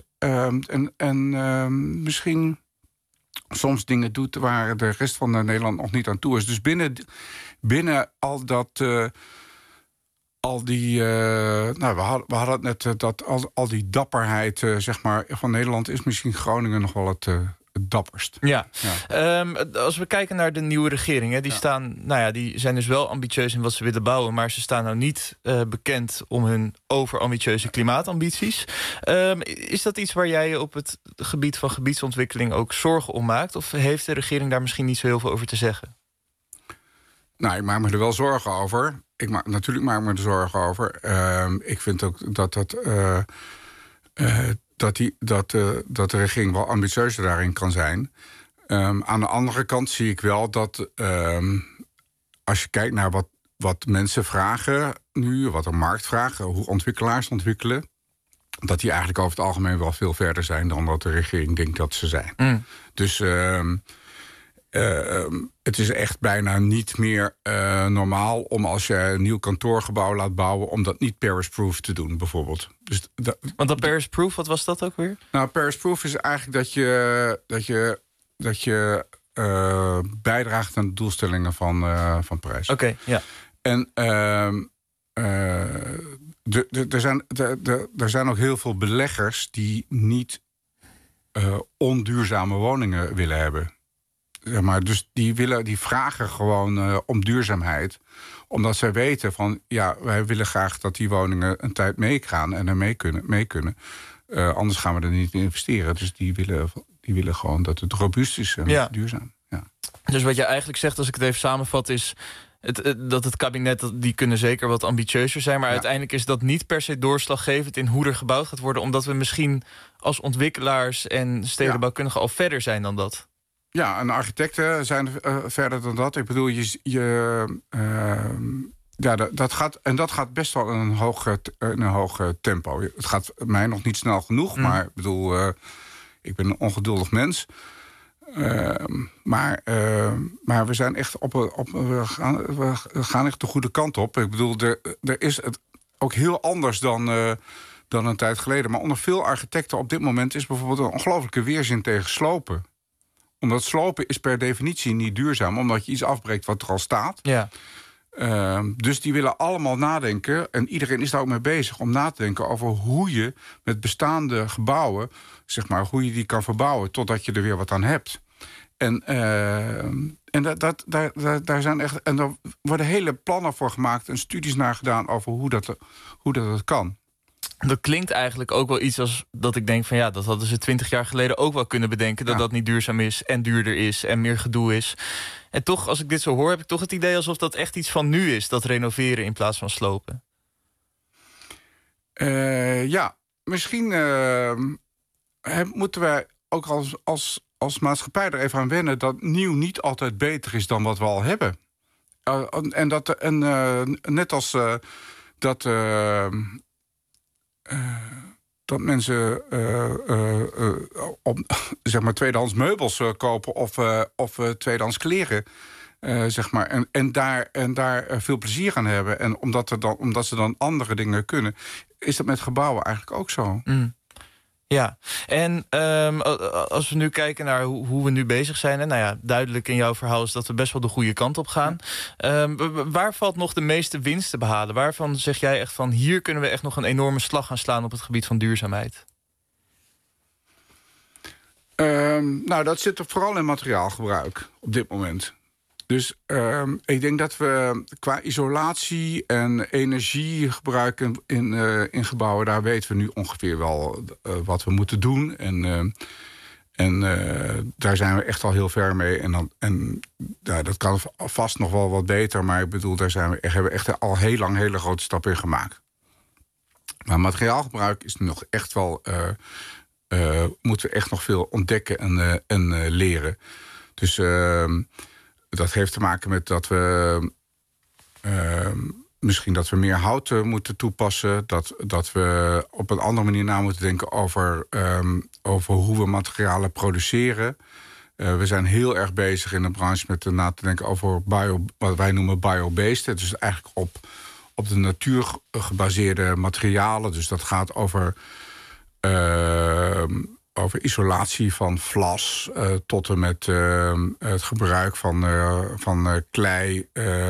En misschien soms dingen doet waar de rest van Nederland nog niet aan toe is. Dus binnen al dat... we hadden het net dat al die dapperheid zeg maar, van Nederland is misschien Groningen nog wel het dapperst. Ja. Als we kijken naar de nieuwe regering, hè, die zijn dus wel ambitieus in wat ze willen bouwen, maar ze staan nou niet bekend om hun overambitieuze klimaatambities. Is dat iets waar jij op het gebied van gebiedsontwikkeling ook zorgen om maakt? Of heeft de regering daar misschien niet zo heel veel over te zeggen? Nou, ik maak me er wel zorgen over. Natuurlijk maak ik me er zorgen over. Ik vind ook dat de regering wel ambitieuzer daarin kan zijn. Aan de andere kant zie ik wel dat als je kijkt naar wat mensen vragen nu, wat de markt vraagt, hoe ontwikkelaars ontwikkelen, dat die eigenlijk over het algemeen wel veel verder zijn dan dat de regering denkt dat ze zijn. Dus het is echt bijna niet meer normaal om als je een nieuw kantoorgebouw laat bouwen, om dat niet Paris-proof te doen, bijvoorbeeld. Dus want dat Paris-proof, wat was dat ook weer? Nou, Paris-proof is eigenlijk dat je bijdraagt aan de doelstellingen van Parijs. Oké, ja. En er zijn ook heel veel beleggers die niet onduurzame woningen willen hebben. Zeg maar, dus die vragen gewoon om duurzaamheid. Omdat zij weten van, ja, wij willen graag dat die woningen een tijd meegaan en er mee kunnen. Anders gaan we er niet in investeren. Dus die willen gewoon dat het robuust is en duurzaam. Ja. Dus wat je eigenlijk zegt, als ik het even samenvat, is dat het kabinet, die kunnen zeker wat ambitieuzer zijn, maar uiteindelijk is dat niet per se doorslaggevend in hoe er gebouwd gaat worden, omdat we misschien als ontwikkelaars en stedenbouwkundigen al verder zijn dan dat. Ja, en architecten zijn verder dan dat. Ik bedoel, dat gaat best wel in een hoog tempo. Het gaat mij nog niet snel genoeg, maar ik bedoel, ik ben een ongeduldig mens. Maar we zijn echt we gaan echt de goede kant op. Ik bedoel, er is het ook heel anders dan een tijd geleden. Maar onder veel architecten op dit moment is bijvoorbeeld een ongelooflijke weerzin tegen slopen. Omdat slopen is per definitie niet duurzaam, omdat je iets afbreekt wat er al staat. Ja. Dus die willen allemaal nadenken, en iedereen is daar ook mee bezig, om na te denken over hoe je met bestaande gebouwen, zeg maar, hoe je die kan verbouwen totdat je er weer wat aan hebt. En daar zijn echt, en er worden hele plannen voor gemaakt en studies naar gedaan over hoe dat kan. Dat klinkt eigenlijk ook wel iets als dat ik denk van ja, dat hadden ze 20 jaar geleden ook wel kunnen bedenken, dat dat niet duurzaam is en duurder is en meer gedoe is. En toch, als ik dit zo hoor, heb ik toch het idee alsof dat echt iets van nu is, dat renoveren in plaats van slopen. Ja, misschien moeten wij ook als maatschappij er even aan wennen dat nieuw niet altijd beter is dan wat we al hebben. Net als dat mensen zeg maar tweedehands meubels kopen of tweedehands kleren, zeg maar, en daar veel plezier aan hebben. En omdat ze dan andere dingen kunnen, is dat met gebouwen eigenlijk ook zo. Ja, en als we nu kijken naar hoe we nu bezig zijn, en nou ja, duidelijk in jouw verhaal is dat we best wel de goede kant op gaan. Waar valt nog de meeste winst te behalen? Waarvan zeg jij echt van, hier kunnen we echt nog een enorme slag gaan slaan op het gebied van duurzaamheid? Nou, dat zit er vooral in materiaalgebruik op dit moment. Dus ik denk dat we qua isolatie en energiegebruik in gebouwen, daar weten we nu ongeveer wel wat we moeten doen. En daar zijn we echt al heel ver mee. En dat kan vast nog wel wat beter. Maar ik bedoel, hebben we echt al heel lang hele grote stappen in gemaakt. Maar materiaalgebruik is nog echt wel... moeten we echt nog veel ontdekken en leren. Dus dat heeft te maken met dat we... misschien dat we meer hout moeten toepassen. Dat we op een andere manier na moeten denken over hoe we materialen produceren. We zijn heel erg bezig in de branche met na te denken over wat wij noemen biobased. Dus eigenlijk op de natuur gebaseerde materialen. Dus dat gaat over isolatie van vlas tot en met het gebruik van klei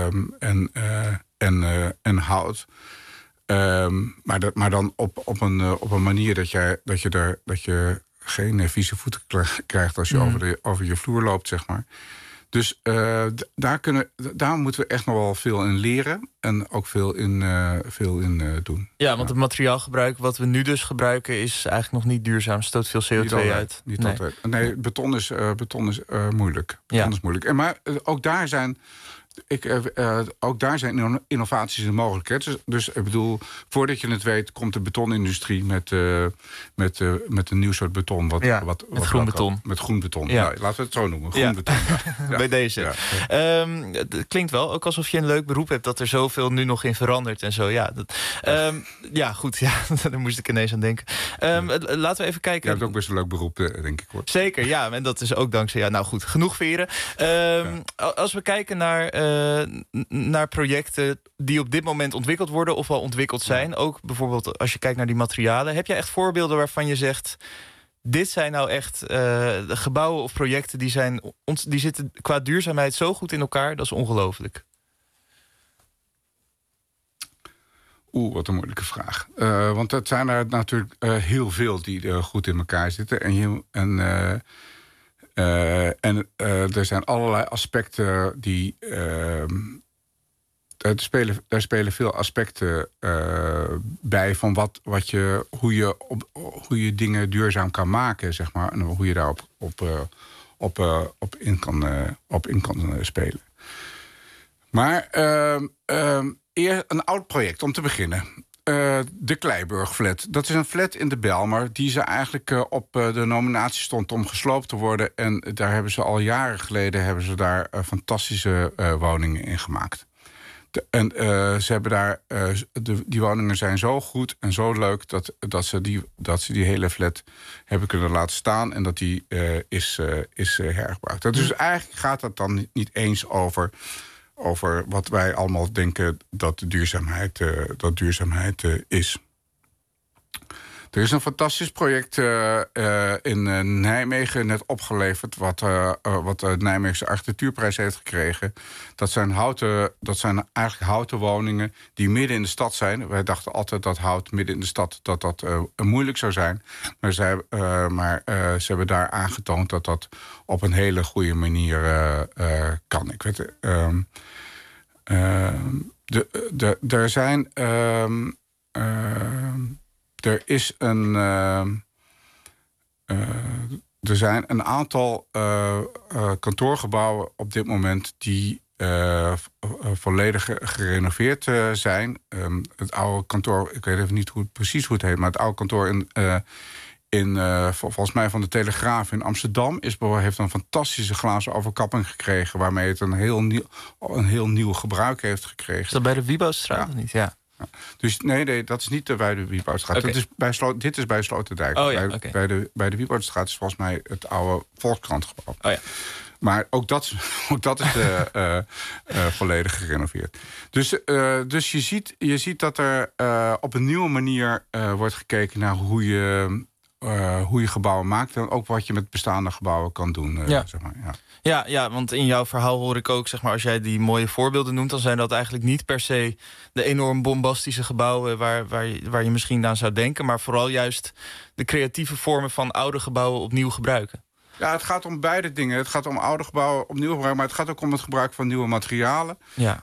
en hout. Maar dan op een manier dat je geen vieze voeten krijgt als je over je vloer loopt, zeg maar. Dus daar moeten we echt nog wel veel in leren en ook veel in doen. Ja, want het materiaalgebruik wat we nu dus gebruiken is eigenlijk nog niet duurzaam. Stoot veel CO2 uit. Niet altijd. Nee, beton is moeilijk. Beton is moeilijk. Maar ook daar zijn... ook daar zijn innovaties in mogelijk. Dus ik bedoel, voordat je het weet... komt de betonindustrie met een nieuw soort beton. Met groen beton. Met groen beton. Ja. Nou, laten we het zo noemen. Groen beton. Ja. Bij deze. Ja. Het klinkt wel ook alsof je een leuk beroep hebt... dat er zoveel nu nog in verandert en zo. Ja, goed. Ja, daar moest ik ineens aan denken. Laten we even kijken. Je hebt ook best een leuk beroep, denk ik, hoor. Zeker, ja. En dat is ook dankzij... Ja, nou goed, genoeg veren. Als we kijken naar projecten die op dit moment ontwikkeld worden of al ontwikkeld zijn. Ook bijvoorbeeld als je kijkt naar die materialen. Heb jij echt voorbeelden waarvan je zegt... dit zijn nou echt gebouwen of projecten die zitten qua duurzaamheid zo goed in elkaar. Dat is ongelooflijk. Wat een moeilijke vraag. Want het zijn er natuurlijk heel veel die goed in elkaar zitten. En er zijn allerlei aspecten die... Er spelen veel aspecten bij van hoe je dingen duurzaam kan maken, zeg maar. En hoe je daarop op in kan spelen. Maar eerst een oud project om te beginnen. De Kleiburg-flat. Dat is een flat in de Bijlmer die ze eigenlijk op de nominatie stond om gesloopt te worden. En daar hebben ze al jaren geleden daar fantastische woningen in gemaakt. Ze hebben daar die woningen zijn zo goed en zo leuk dat ze die hele flat hebben kunnen laten staan en dat die is hergebruikt. Dus eigenlijk gaat het dan niet eens over wat wij allemaal denken dat duurzaamheid is. Er is een fantastisch project in Nijmegen net opgeleverd... wat de Nijmeegse architectuurprijs heeft gekregen. Dat zijn eigenlijk houten woningen die midden in de stad zijn. Wij dachten altijd dat hout midden in de stad dat moeilijk zou zijn. Maar ze hebben daar aangetoond dat dat op een hele goede manier kan. Ik weet... er zijn... Er zijn een aantal kantoorgebouwen op dit moment die volledig gerenoveerd zijn. Het oude kantoor, ik weet even niet precies hoe het heet, maar het oude kantoor volgens mij van de Telegraaf in Amsterdam heeft een fantastische glazen overkapping gekregen, waarmee het een heel nieuw gebruik heeft gekregen. Is dat bij de Wieboudstraat of niet? Ja. Dus nee, dat is niet bij de Wieboudstraat. Okay. Dit is bij Sloterdijk. Oh, ja, okay. Bij de Wieboudstraat is volgens mij het oude Volkskrantgebouw. Oh, ja. Maar ook dat is volledig gerenoveerd. Dus je ziet dat er op een nieuwe manier wordt gekeken naar hoe je gebouwen maakt en ook wat je met bestaande gebouwen kan doen. Zeg maar, ja. Ja, want in jouw verhaal hoor ik ook, zeg maar, als jij die mooie voorbeelden noemt, dan zijn dat eigenlijk niet per se de enorm bombastische gebouwen waar je misschien aan zou denken, maar vooral juist de creatieve vormen van oude gebouwen opnieuw gebruiken. Ja, het gaat om beide dingen. Het gaat om oude gebouwen opnieuw gebruiken, maar het gaat ook om het gebruik van nieuwe materialen. Ja.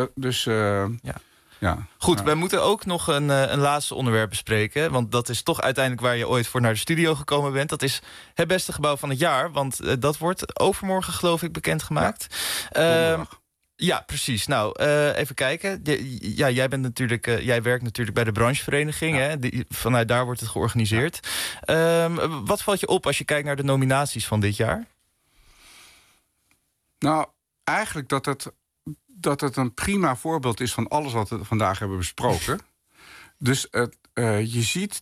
Ja. Goed, wij moeten ook nog een laatste onderwerp bespreken. Want dat is toch uiteindelijk waar je ooit voor naar de studio gekomen bent. Dat is het beste gebouw van het jaar. Want dat wordt overmorgen, geloof ik, bekendgemaakt. Ja, precies. Nou, even kijken. Jij werkt natuurlijk bij de branchevereniging. Ja. Hè? Vanuit daar wordt het georganiseerd. Wat valt je op als je kijkt naar de nominaties van dit jaar? Nou, eigenlijk dat het een prima voorbeeld is van alles wat we vandaag hebben besproken. Dus je ziet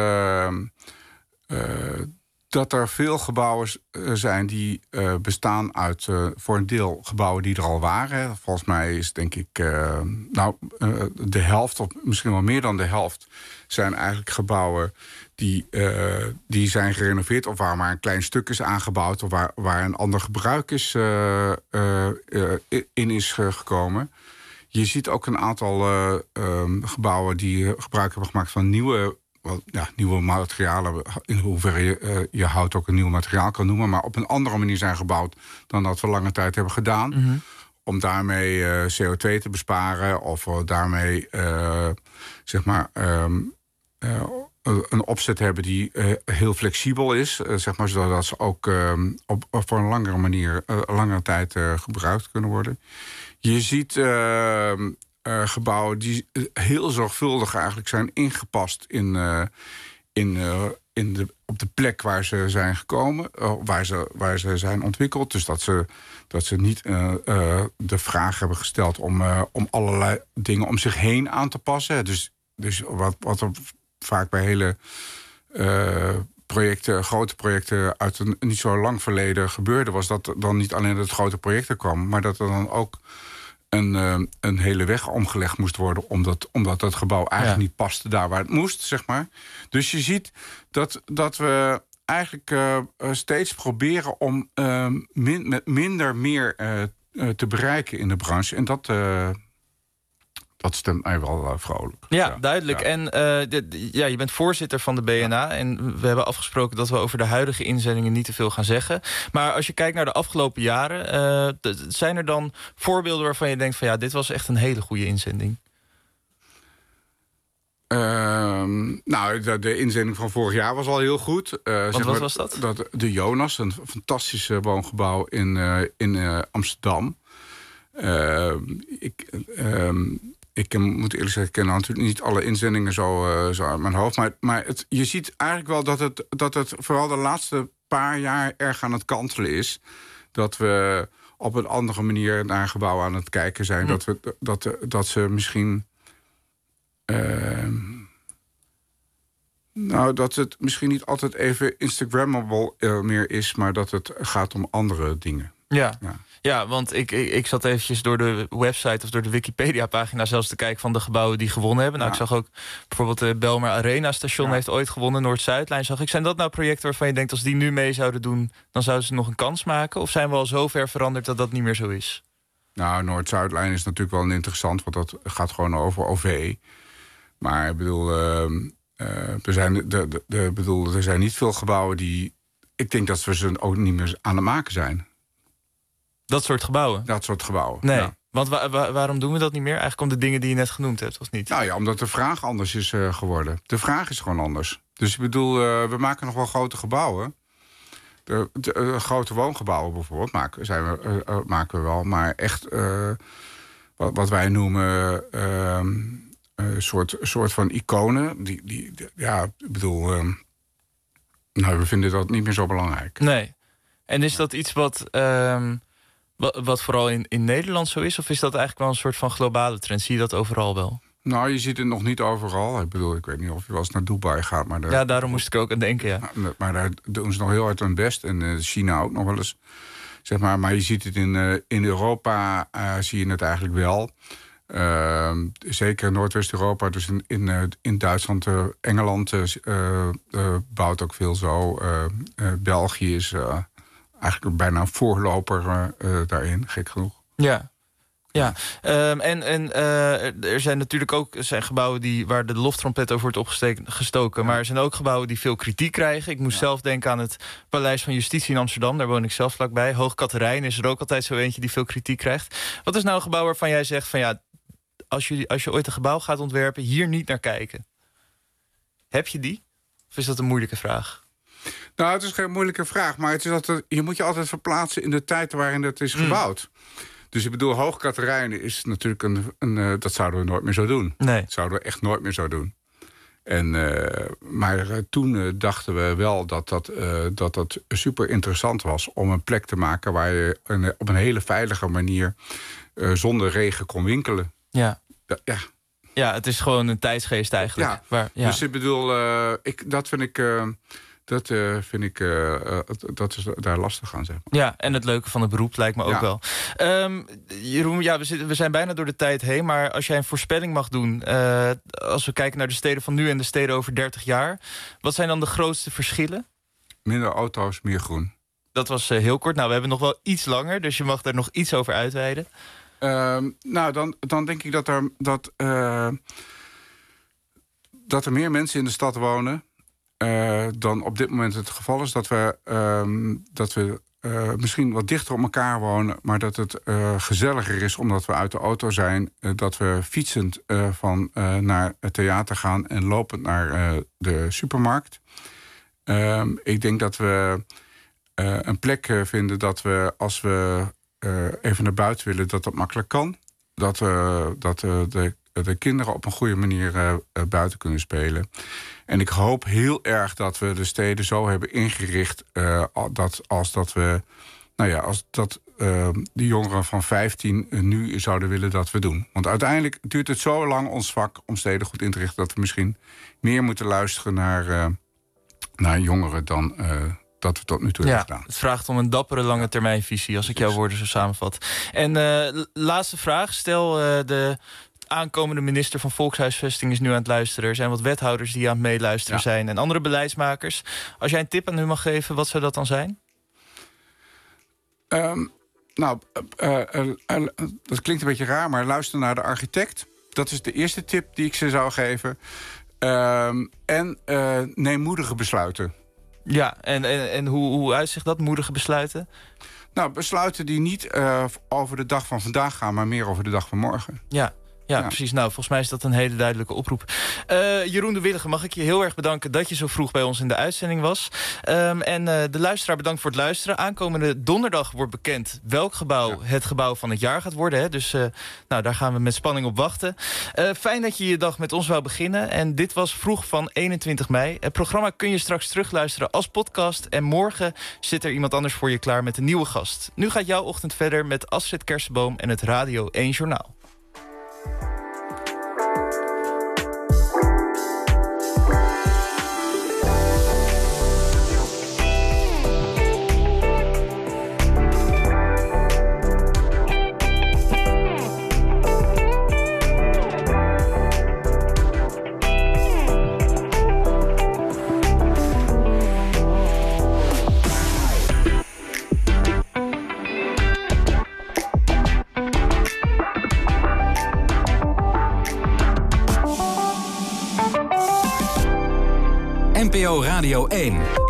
dat er veel gebouwen zijn die bestaan uit voor een deel gebouwen die er al waren. Volgens mij is denk ik de helft, of misschien wel meer dan de helft, zijn eigenlijk gebouwen die zijn gerenoveerd of waar maar een klein stuk is aangebouwd of waar een ander gebruik in is gekomen. Je ziet ook een aantal gebouwen die gebruik hebben gemaakt van nieuwe materialen. In hoeverre je hout ook een nieuw materiaal kan noemen, maar op een andere manier zijn gebouwd dan dat we lange tijd hebben gedaan. Mm-hmm. Om daarmee CO2 te besparen of daarmee een opzet hebben die heel flexibel is, zodat ze ook voor een langere tijd gebruikt kunnen worden. Je ziet gebouwen die heel zorgvuldig eigenlijk zijn ingepast op de plek waar ze zijn gekomen, waar ze zijn ontwikkeld. Dus dat ze niet de vraag hebben gesteld om allerlei dingen om zich heen aan te passen. Dus wat er vaak bij hele grote projecten uit een niet zo lang verleden gebeurde, was dat dan niet alleen het grote project er kwam, maar dat er dan ook een hele weg omgelegd moest worden, omdat dat gebouw eigenlijk niet paste daar waar het moest, zeg maar. Dus je ziet dat we eigenlijk steeds proberen om met minder meer te bereiken in de branche. En dat stemt mij wel vrolijk. Ja, duidelijk. Ja. En je bent voorzitter van de BNA. En we hebben afgesproken dat we over de huidige inzendingen niet te veel gaan zeggen. Maar als je kijkt naar de afgelopen jaren, zijn er dan voorbeelden waarvan je denkt van dit was echt een hele goede inzending? De inzending van vorig jaar was al heel goed. Wat was dat? De Jonas, een fantastische woongebouw in Amsterdam. Ik moet eerlijk zeggen, ik ken natuurlijk niet alle inzendingen zo uit mijn hoofd. Maar je ziet eigenlijk wel dat het vooral de laatste paar jaar erg aan het kantelen is. Dat we op een andere manier naar gebouwen aan het kijken zijn. Dat ze misschien dat het misschien niet altijd even Instagrammable meer is, maar dat het gaat om andere dingen. Ja, want ik zat eventjes door de website of door de Wikipedia-pagina zelfs te kijken van de gebouwen die gewonnen hebben. Nou, ik zag ook bijvoorbeeld de Belmer Arena station heeft ooit gewonnen, Noord-Zuidlijn zag ik. Zijn dat nou projecten waarvan je denkt als die nu mee zouden doen, dan zouden ze nog een kans maken? Of zijn we al zo ver veranderd dat dat niet meer zo is? Nou, Noord-Zuidlijn is natuurlijk wel interessant, want dat gaat gewoon over OV. Maar ik bedoel, er zijn niet veel gebouwen die... Ik denk dat we ze ook niet meer aan het maken zijn. Dat soort gebouwen? Dat soort gebouwen, nee. Ja. Want waarom doen we dat niet meer? Eigenlijk om de dingen die je net genoemd hebt, of niet? Nou ja, omdat de vraag anders is geworden. De vraag is gewoon anders. Dus ik bedoel, we maken nog wel grote gebouwen. De grote woongebouwen bijvoorbeeld maken we wel. Maar echt wat wij noemen een soort van iconen. Ik bedoel, we vinden dat niet meer zo belangrijk. Nee. En is dat iets wat vooral in Nederland zo is? Of is dat eigenlijk wel een soort van globale trend? Zie je dat overal wel? Nou, je ziet het nog niet overal. Ik bedoel, ik weet niet of je wel eens naar Dubai gaat. Maar daarom moest ik ook aan denken, ja. Maar daar doen ze nog heel hard hun best. En China ook nog wel eens. Zeg maar je ziet het in Europa, zie je het eigenlijk wel. Zeker in Noordwest-Europa, dus in Duitsland, Engeland bouwt ook veel zo. België is eigenlijk bijna een voorloper daarin, gek genoeg. Ja. Er zijn natuurlijk ook gebouwen waar de loftrompet over wordt opgestoken. Maar er zijn ook gebouwen die veel kritiek krijgen. Ik moest zelf denken aan het Paleis van Justitie in Amsterdam. Daar woon ik zelf vlakbij. Hoog Catherijn is er ook altijd zo eentje die veel kritiek krijgt. Wat is nou een gebouw waarvan jij zegt van als je ooit een gebouw gaat ontwerpen, hier niet naar kijken? Heb je die? Of is dat een moeilijke vraag? Nou, het is geen moeilijke vraag. Maar het is je moet je altijd verplaatsen in de tijd waarin het is gebouwd. Dus ik bedoel, Hoog Catharijne is natuurlijk dat zouden we nooit meer zo doen. Nee. Dat zouden we echt nooit meer zo doen. Maar toen dachten we wel dat super interessant was om een plek te maken waar je op een hele veilige manier zonder regen kon winkelen. Ja. Ja, het is gewoon een tijdsgeest eigenlijk. Ja. Dus ik bedoel, dat vind ik dat is daar lastig aan, zeg maar. Ja, en het leuke van het beroep lijkt me ook wel. Jeroen, we zijn bijna door de tijd heen, maar als jij een voorspelling mag doen, als we kijken naar de steden van nu en de steden over 30 jaar, wat zijn dan de grootste verschillen? Minder auto's, meer groen. Dat was heel kort. Nou, we hebben nog wel iets langer, dus je mag daar nog iets over uitweiden. Dan denk ik dat er meer mensen in de stad wonen dan op dit moment het geval is. Dat we misschien wat dichter op elkaar wonen, maar dat het gezelliger is omdat we uit de auto zijn. Dat we fietsend naar het theater gaan en lopend naar de supermarkt. Ik denk dat we een plek vinden dat we, als we even naar buiten willen, dat makkelijk kan. Dat de kinderen op een goede manier buiten kunnen spelen. En ik hoop heel erg dat we de steden zo hebben ingericht als die jongeren van 15 nu zouden willen dat we doen. Want uiteindelijk duurt het zo lang ons vak om steden goed in te richten dat we misschien meer moeten luisteren naar jongeren dan dat we tot nu toe hebben gedaan. Het vraagt om een dappere lange termijnvisie, als ik jouw woorden zo samenvat. En laatste vraag. Stel, de aankomende minister van Volkshuisvesting is nu aan het luisteren. Er zijn wat wethouders die aan het meeluisteren zijn en andere beleidsmakers. Als jij een tip aan hun mag geven, wat zou dat dan zijn? Dat klinkt een beetje raar, maar luister naar de architect. Dat is de eerste tip die ik ze zou geven. Neem moedige besluiten. Ja, en hoe uitzicht dat, moedige besluiten? Nou, besluiten die niet over de dag van vandaag gaan, maar meer over de dag van morgen. Ja, precies. Nou, volgens mij is dat een hele duidelijke oproep. Jeroen de Willige, mag ik je heel erg bedanken dat je zo vroeg bij ons in de uitzending was. De luisteraar bedankt voor het luisteren. Aankomende donderdag wordt bekend welk gebouw het gebouw van het jaar gaat worden. Hè? Dus daar gaan we met spanning op wachten. Fijn dat je je dag met ons wou beginnen. En dit was Vroeg van 21 mei. Het programma kun je straks terugluisteren als podcast. En morgen zit er iemand anders voor je klaar met een nieuwe gast. Nu gaat jouw ochtend verder met Astrid Kersenboom en het Radio 1 Journaal. NPO Radio 1.